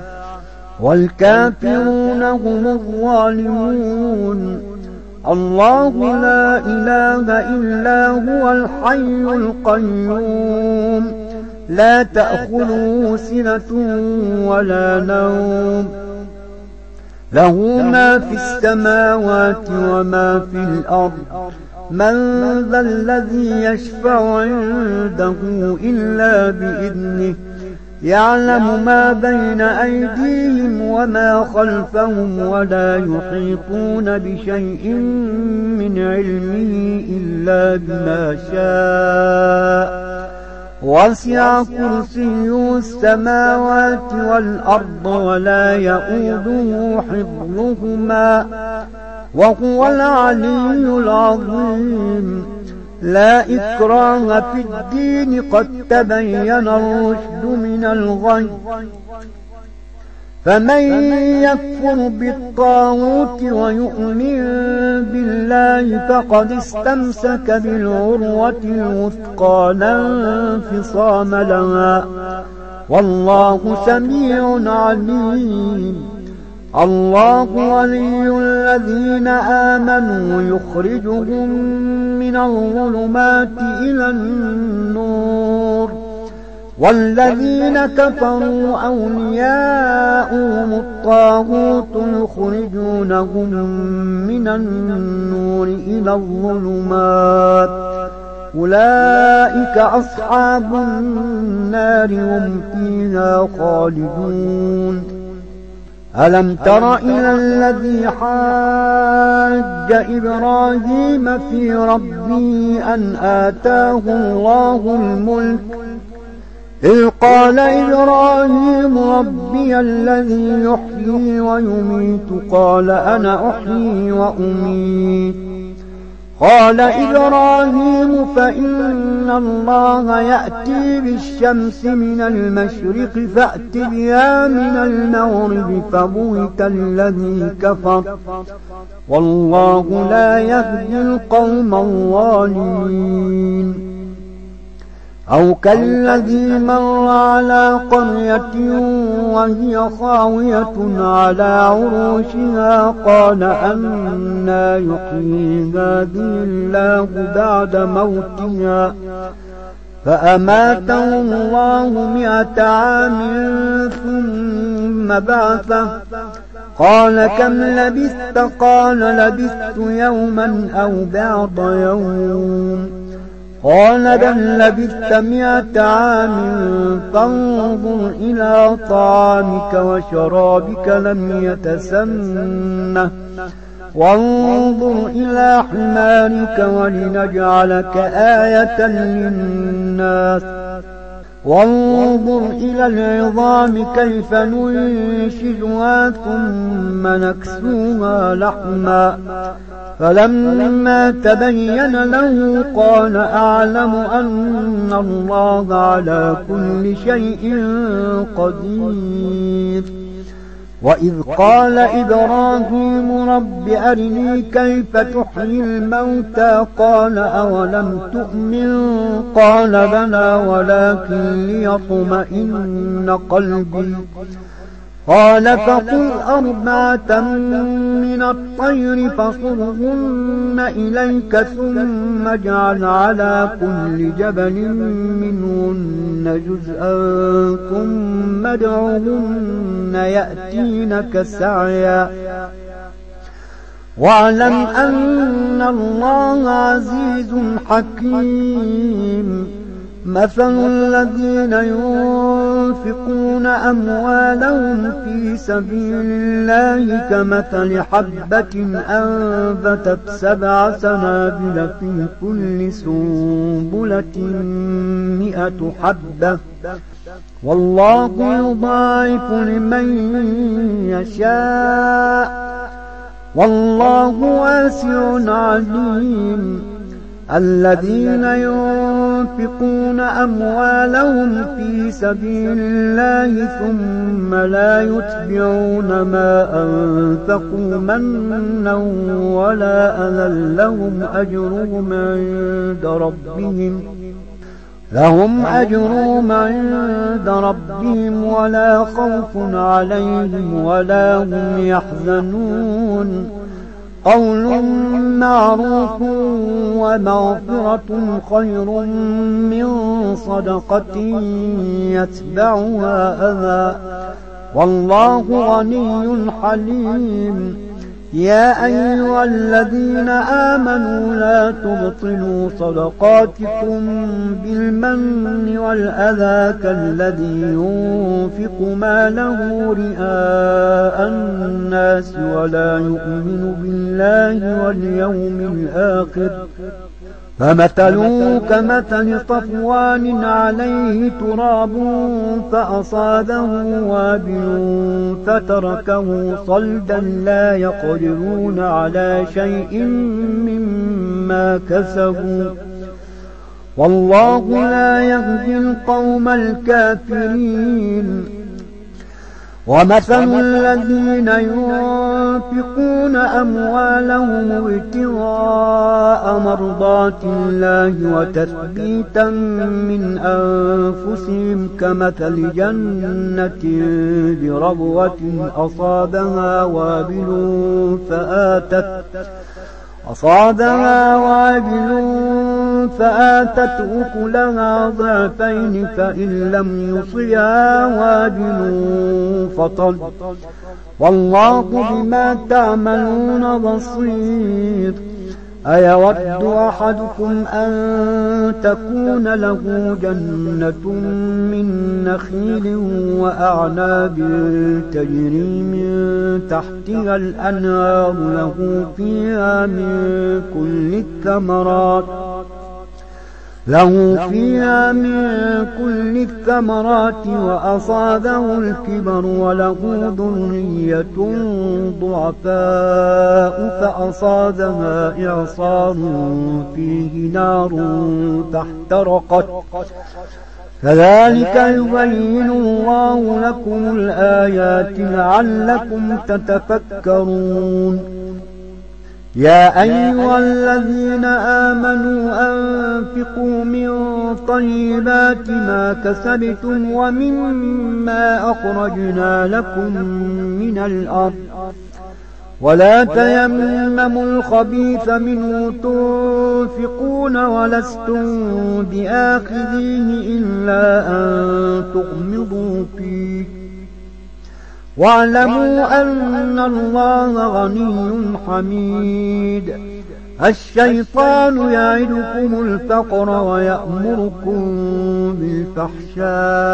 والكافرون هم الظالمون. الله لا إله إلا هو الحي القيوم لا تأخذه سنة ولا نوم له ما في السماوات وما في الأرض. من ذا الذي يشفع عنده إلا بإذنه يعلم ما بين أيديهم وما خلفهم ولا يحيطون بشيء من علمه إلا بما شاء وسع كرسيه السماوات والأرض ولا يؤوده حفظهما وهو العلي العظيم. لا إكراه في الدين قد تبين الرشد من الغي فمن يكفر بالطاغوت ويؤمن بالله فقد استمسك بالعروة الوثقى لا انفصام لها والله سميع عليم. الله ولي الذين آمنوا يخرجهم من الظلمات إلى النور والذين كفروا أولياؤهم الطاغوت يخرجونهم من النور إلى الظلمات أولئك أصحاب النار هم فيها خالدون. ألم تر إلى الذي حاج إبراهيم في ربه أن آتاه الله الملك إذ قال إبراهيم ربي الذي يحيي ويميت قال أنا أحيي وأميت قال إبراهيم فإن الله يأتي بالشمس من المشرق فأت بها من المغرب فبهت الذي كفر والله لا يهدي القوم الظالمين. أو كالذي مر على قرية وهي خاوية على عروشها قال أنى يحيي هذه الله بعد موتها فأماته الله مئة عام ثم بعثه قال كم لبثت قال لبثت يوما أو بعض يوم قال بل لبثت مئة عام فانظر إلى طعامك وشرابك لم يتسنه وانظر إلى حمارك ولنجعلك آية للناس وانظر إلى العظام كيف ننشزها ثم نكسوها لحما فلما تبين له قال أعلم أن الله على كل شيء قدير. وإذ قال إبراهيم رب أرني كيف تحيي الموتى قال أولم تؤمن قال بلى ولكن ليطمئن قلبي قال فقل أربعة من الطير فصرهن إليك ثم اجعل على كل جبل منهن جزءا ثم ادعهن يأتينك سعيا واعلم أن الله عزيز حكيم. مثل الذين ينفقون أموالهم في سبيل الله كمثل حبة أنبتت سبع سنابل في كل سنبلة مئة حبة والله يضاعف لمن يشاء والله واسع عليم. الذين ينفقون أموالهم في سبيل الله ثم لا يتبعون ما أنفقوا منا ولا أذى لهم أجرهم عند ربهم لهم أجرهم عند ربهم ولا خوف عليهم ولا هم يحزنون. قول معروف ومغفرة خير من صدقة يتبعها أذى والله غني حليم. يا أيها الذين آمنوا لا تبطلوا صدقاتكم بالمن والأذى كالذي ينفق ماله رئاء الناس ولا يؤمن بالله واليوم الآخر فمثله كمثل صفوان عليه تراب فأصابه وابل فتركه صلدا لا يقدرون على شيء مما كسبوا والله لا يهدي القوم الكافرين. ومثل الذين ينفقون أموالهم ابتغاء مرضات الله وتثبيتا من أنفسهم كمثل جنة بربوة أصابها وابل فآتت أصابها وابل فآتت أكلها ضعفين فإن لم يصيها وابل فطل والله بما تعملون بصير. أيود أحدكم أن تكون له جنة من نخيل وأعناب تجري من تحتها الأنهار له فيها من كل الثمرات له فيها من كل الثمرات وأصابه الكبر وله ذرية ضعفاء فأصابها إعصار فيه نار فاحترقت كذلك يبين الله لكم الآيات لعلكم تتفكرون. يا أيها الذين آمنوا أنفقوا من طيبات ما كسبتم ومما أخرجنا لكم من الأرض ولا تيمموا الخبيث منه تنفقون ولستم بآخذيه إلا أن تغمضوا فيه واعلموا أن الله غني حميد. الشيطان يعدكم الفقر ويأمركم بالفحشاء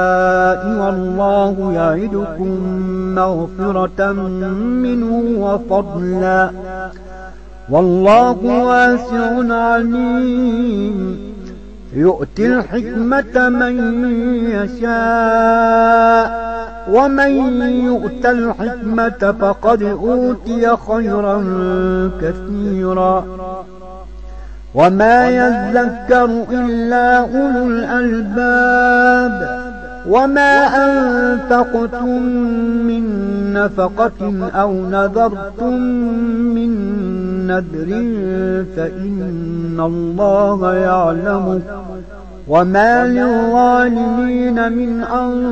والله يعدكم مغفرة منه وفضلا والله واسع عليم. يؤتي الحكمة من يشاء ومن يؤت الحكمة فقد أوتي خيرا كثيرا وما يذكر إلا أولو الألباب. وما أنفقتم من نفقة أو نذرتم من نذر فإن الله يعلمه وما للظالمين من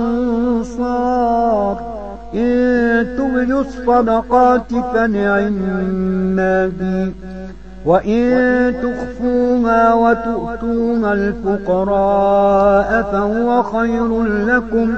أنصار. إن تبدوا الصدقات فنعما هي وإن تخفوها وتؤتوها الفقراء فهو خير لكم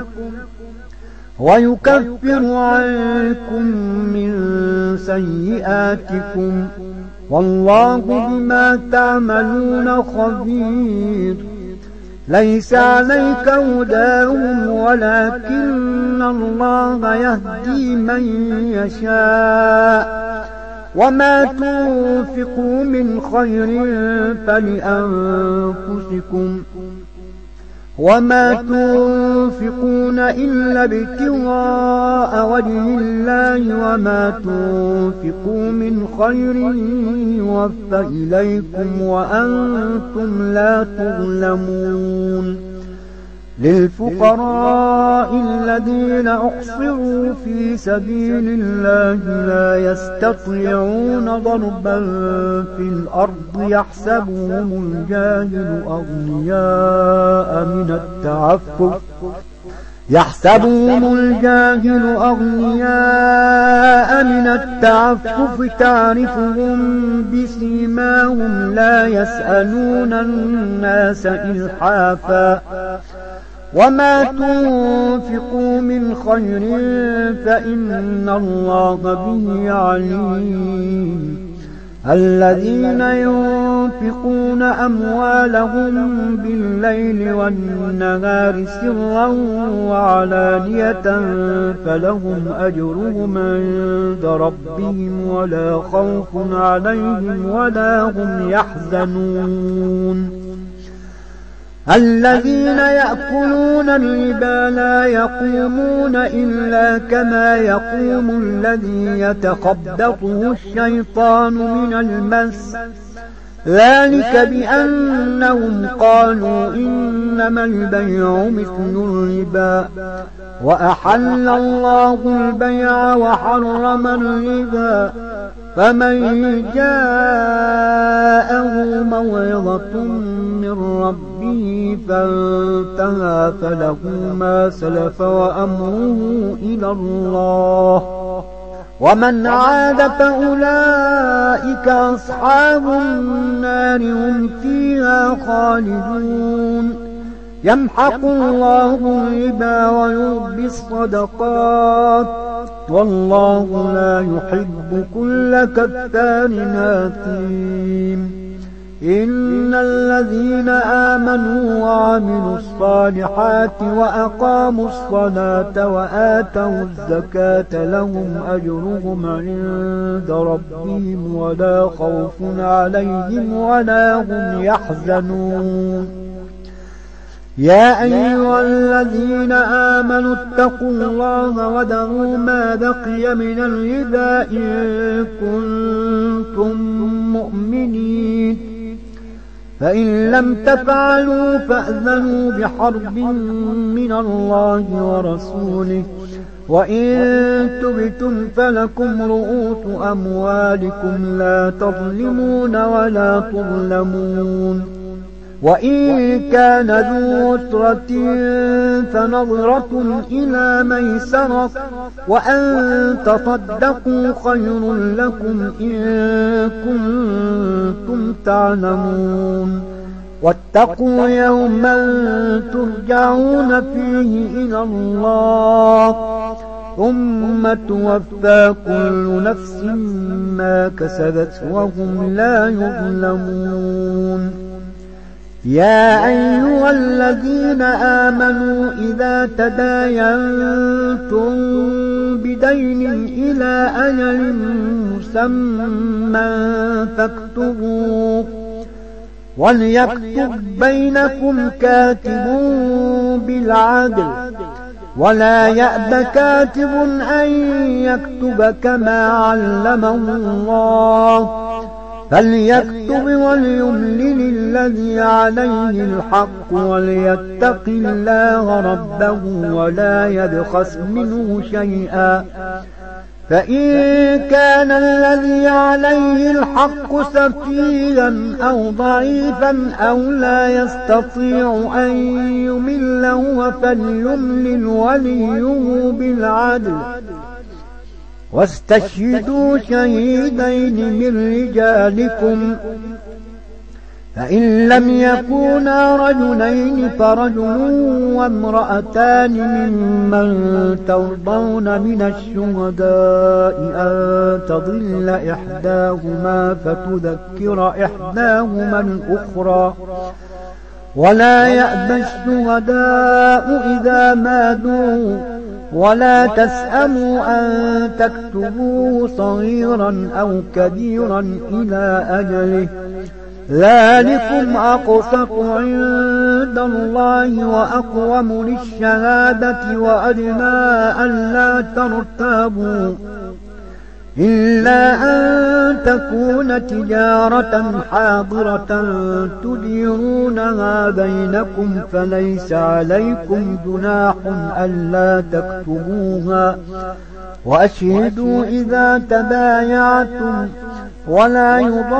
ويكفر عنكم من سيئاتكم والله بما تعملون خبير. ليس عليك هداهم ولكن الله يهدي من يشاء وما تنفقوا من خير فلأنفسكم وما تنفقون إلا ابتغاء وجه الله وما تنفقوا من خير يوفى إليكم وأنتم لا تظلمون. للفقراء الذين أحصروا في سبيل الله لا يستطيعون ضربا في الأرض يحسبهم الجاهل أغنياء من التعفف يحسبهم الجاهل أغنياء من التعفف تعرفهم بسيماهم لا يسألون الناس إلحافا وما تنفقوا من خير فإن الله به عليم. الذين ينفقون أموالهم بالليل والنهار سرا وعلانية فلهم أجرهم عند ربهم ولا خوف عليهم ولا هم يحزنون. الذين يأكلون الربا لا يقومون إلا كما يقوم الذي يتخبطه الشيطان من المس، ذلك بأنهم قالوا إنما البيع مثل الربا وأحل الله البيع وحرم الربا. فمن جاءه موعظة من ربه فانتهى فله ما سلف وأمره إلى الله، ومن عاد فأولئك أصحاب النار هم فيها خالدون. يمحق الله الربا ويربي الصدقات والله لا يحب كل كفار أثيم. إن الذين آمنوا وعملوا الصالحات وأقاموا الصلاة وآتوا الزكاة لهم أجرهم عند ربهم ولا خوف عليهم ولا هم يحزنون. يا أيها الذين آمنوا اتقوا الله وذروا ما بقي من الربا إن كنتم مؤمنين، فإن لم تفعلوا فأذنوا بحرب من الله ورسوله، وإن تبتم فلكم رؤوس أموالكم لا تظلمون ولا تظلمون. وإن كان ذو عسرة فنظرة إلى ميسرة وأن تصدقوا خير لكم إن كنتم تعلمون. واتقوا يوما ترجعون فيه إلى الله ثم توفى كل نفس ما كسبت وهم لا يظلمون. يا أيها الذين آمنوا إذا تداينتم بدين إلى أجل مسمى فاكتبوه، وليكتب بينكم كاتب بالعدل ولا يأب كاتب أن يكتب كما علمه الله، فليكتب وليملل الذي عليه الحق وليتق الله ربه ولا يبخس منه شيئا. فإن كان الذي عليه الحق سفيها أو ضعيفا أو لا يستطيع أن يمل هو فليملل وليه بالعدل، واستشهدوا شهيدين من رجالكم، فإن لم يكونا رجلين فرجل وامرأتان ممن ترضون من الشهداء أن تضل إحداهما فتذكر إحداهما الأخرى، ولا يأبى الشهداء إذا ما دعوا، ولا تسأموا أن تكتبوه صغيرا أو كبيرا إلى أجله، ذلكم أقسط عند الله وأقوم للشهادة وأدنى ألا ترتابوا، إلا أن تكون تجارة حاضرة تديرونها بينكم فليس عليكم جناح ألا تكتبوها، وأشهدوا إذا تبايعتم، ولا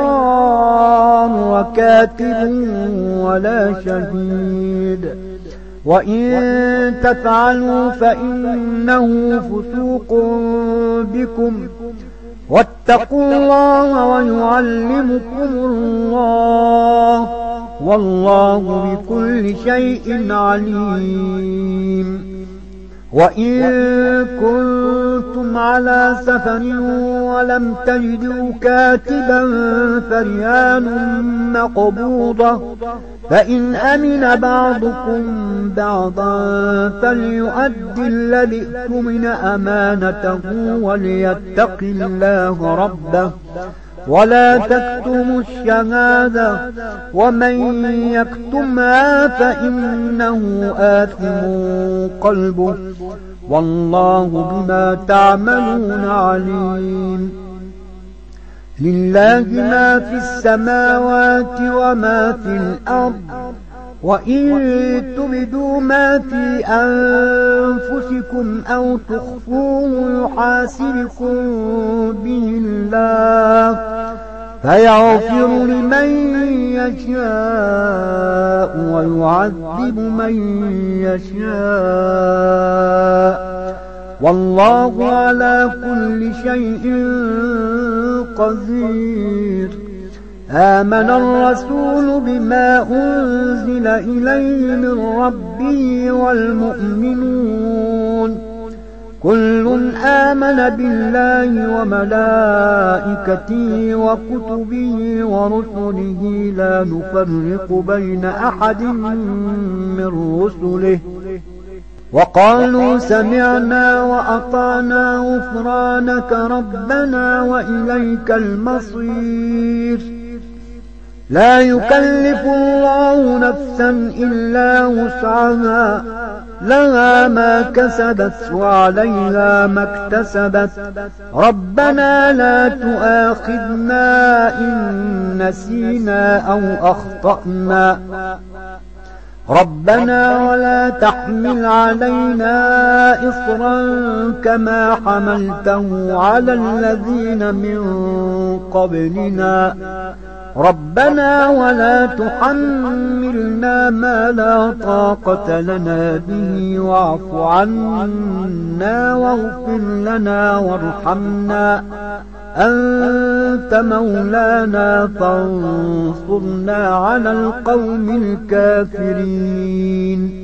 يضار كاتب ولا شهيد، وإن تفعلوا فإنه فسوق بكم، واتقوا الله ويعلمكم الله والله بكل شيء عليم. وإن كنتم على سفر ولم تجدوا كاتبا فرهان مقبوضة، فإن أمن بعضكم بعضا فليؤد الذي اؤتمن أمانته وليتق الله ربه ولا تكتموا الشهادة، ومن يكتمها فإنه آثم قلبه، والله بما تعملون عليم. لله ما في السماوات وما في الأرض، وإن تبدوا ما في أنفسكم أو تخفوه يحاسبكم به الله، فيغفر لمن يشاء ويعذب من يشاء، والله على كل شيء قدير. آمن الرسول بما أنزل إليه من ربه والمؤمنون كل آمن بالله وملائكته وكتبه ورسله لا نفرق بين أحد من رسله، وقالوا سمعنا وأطعنا غفرانك ربنا وإليك المصير. لا يكلف الله نفسا إلا وسعها، لها ما كسبت وعليها ما اكتسبت، ربنا لا تؤاخذنا إن نسينا أو أخطأنا، ربنا ولا تحمل علينا إصرا كما حملته على الذين من قبلنا، ربنا ولا تحملنا ما لا طاقة لنا به واعف عنا واغفر لنا وارحمنا، أنت مولانا فانصرنا على القوم الكافرين.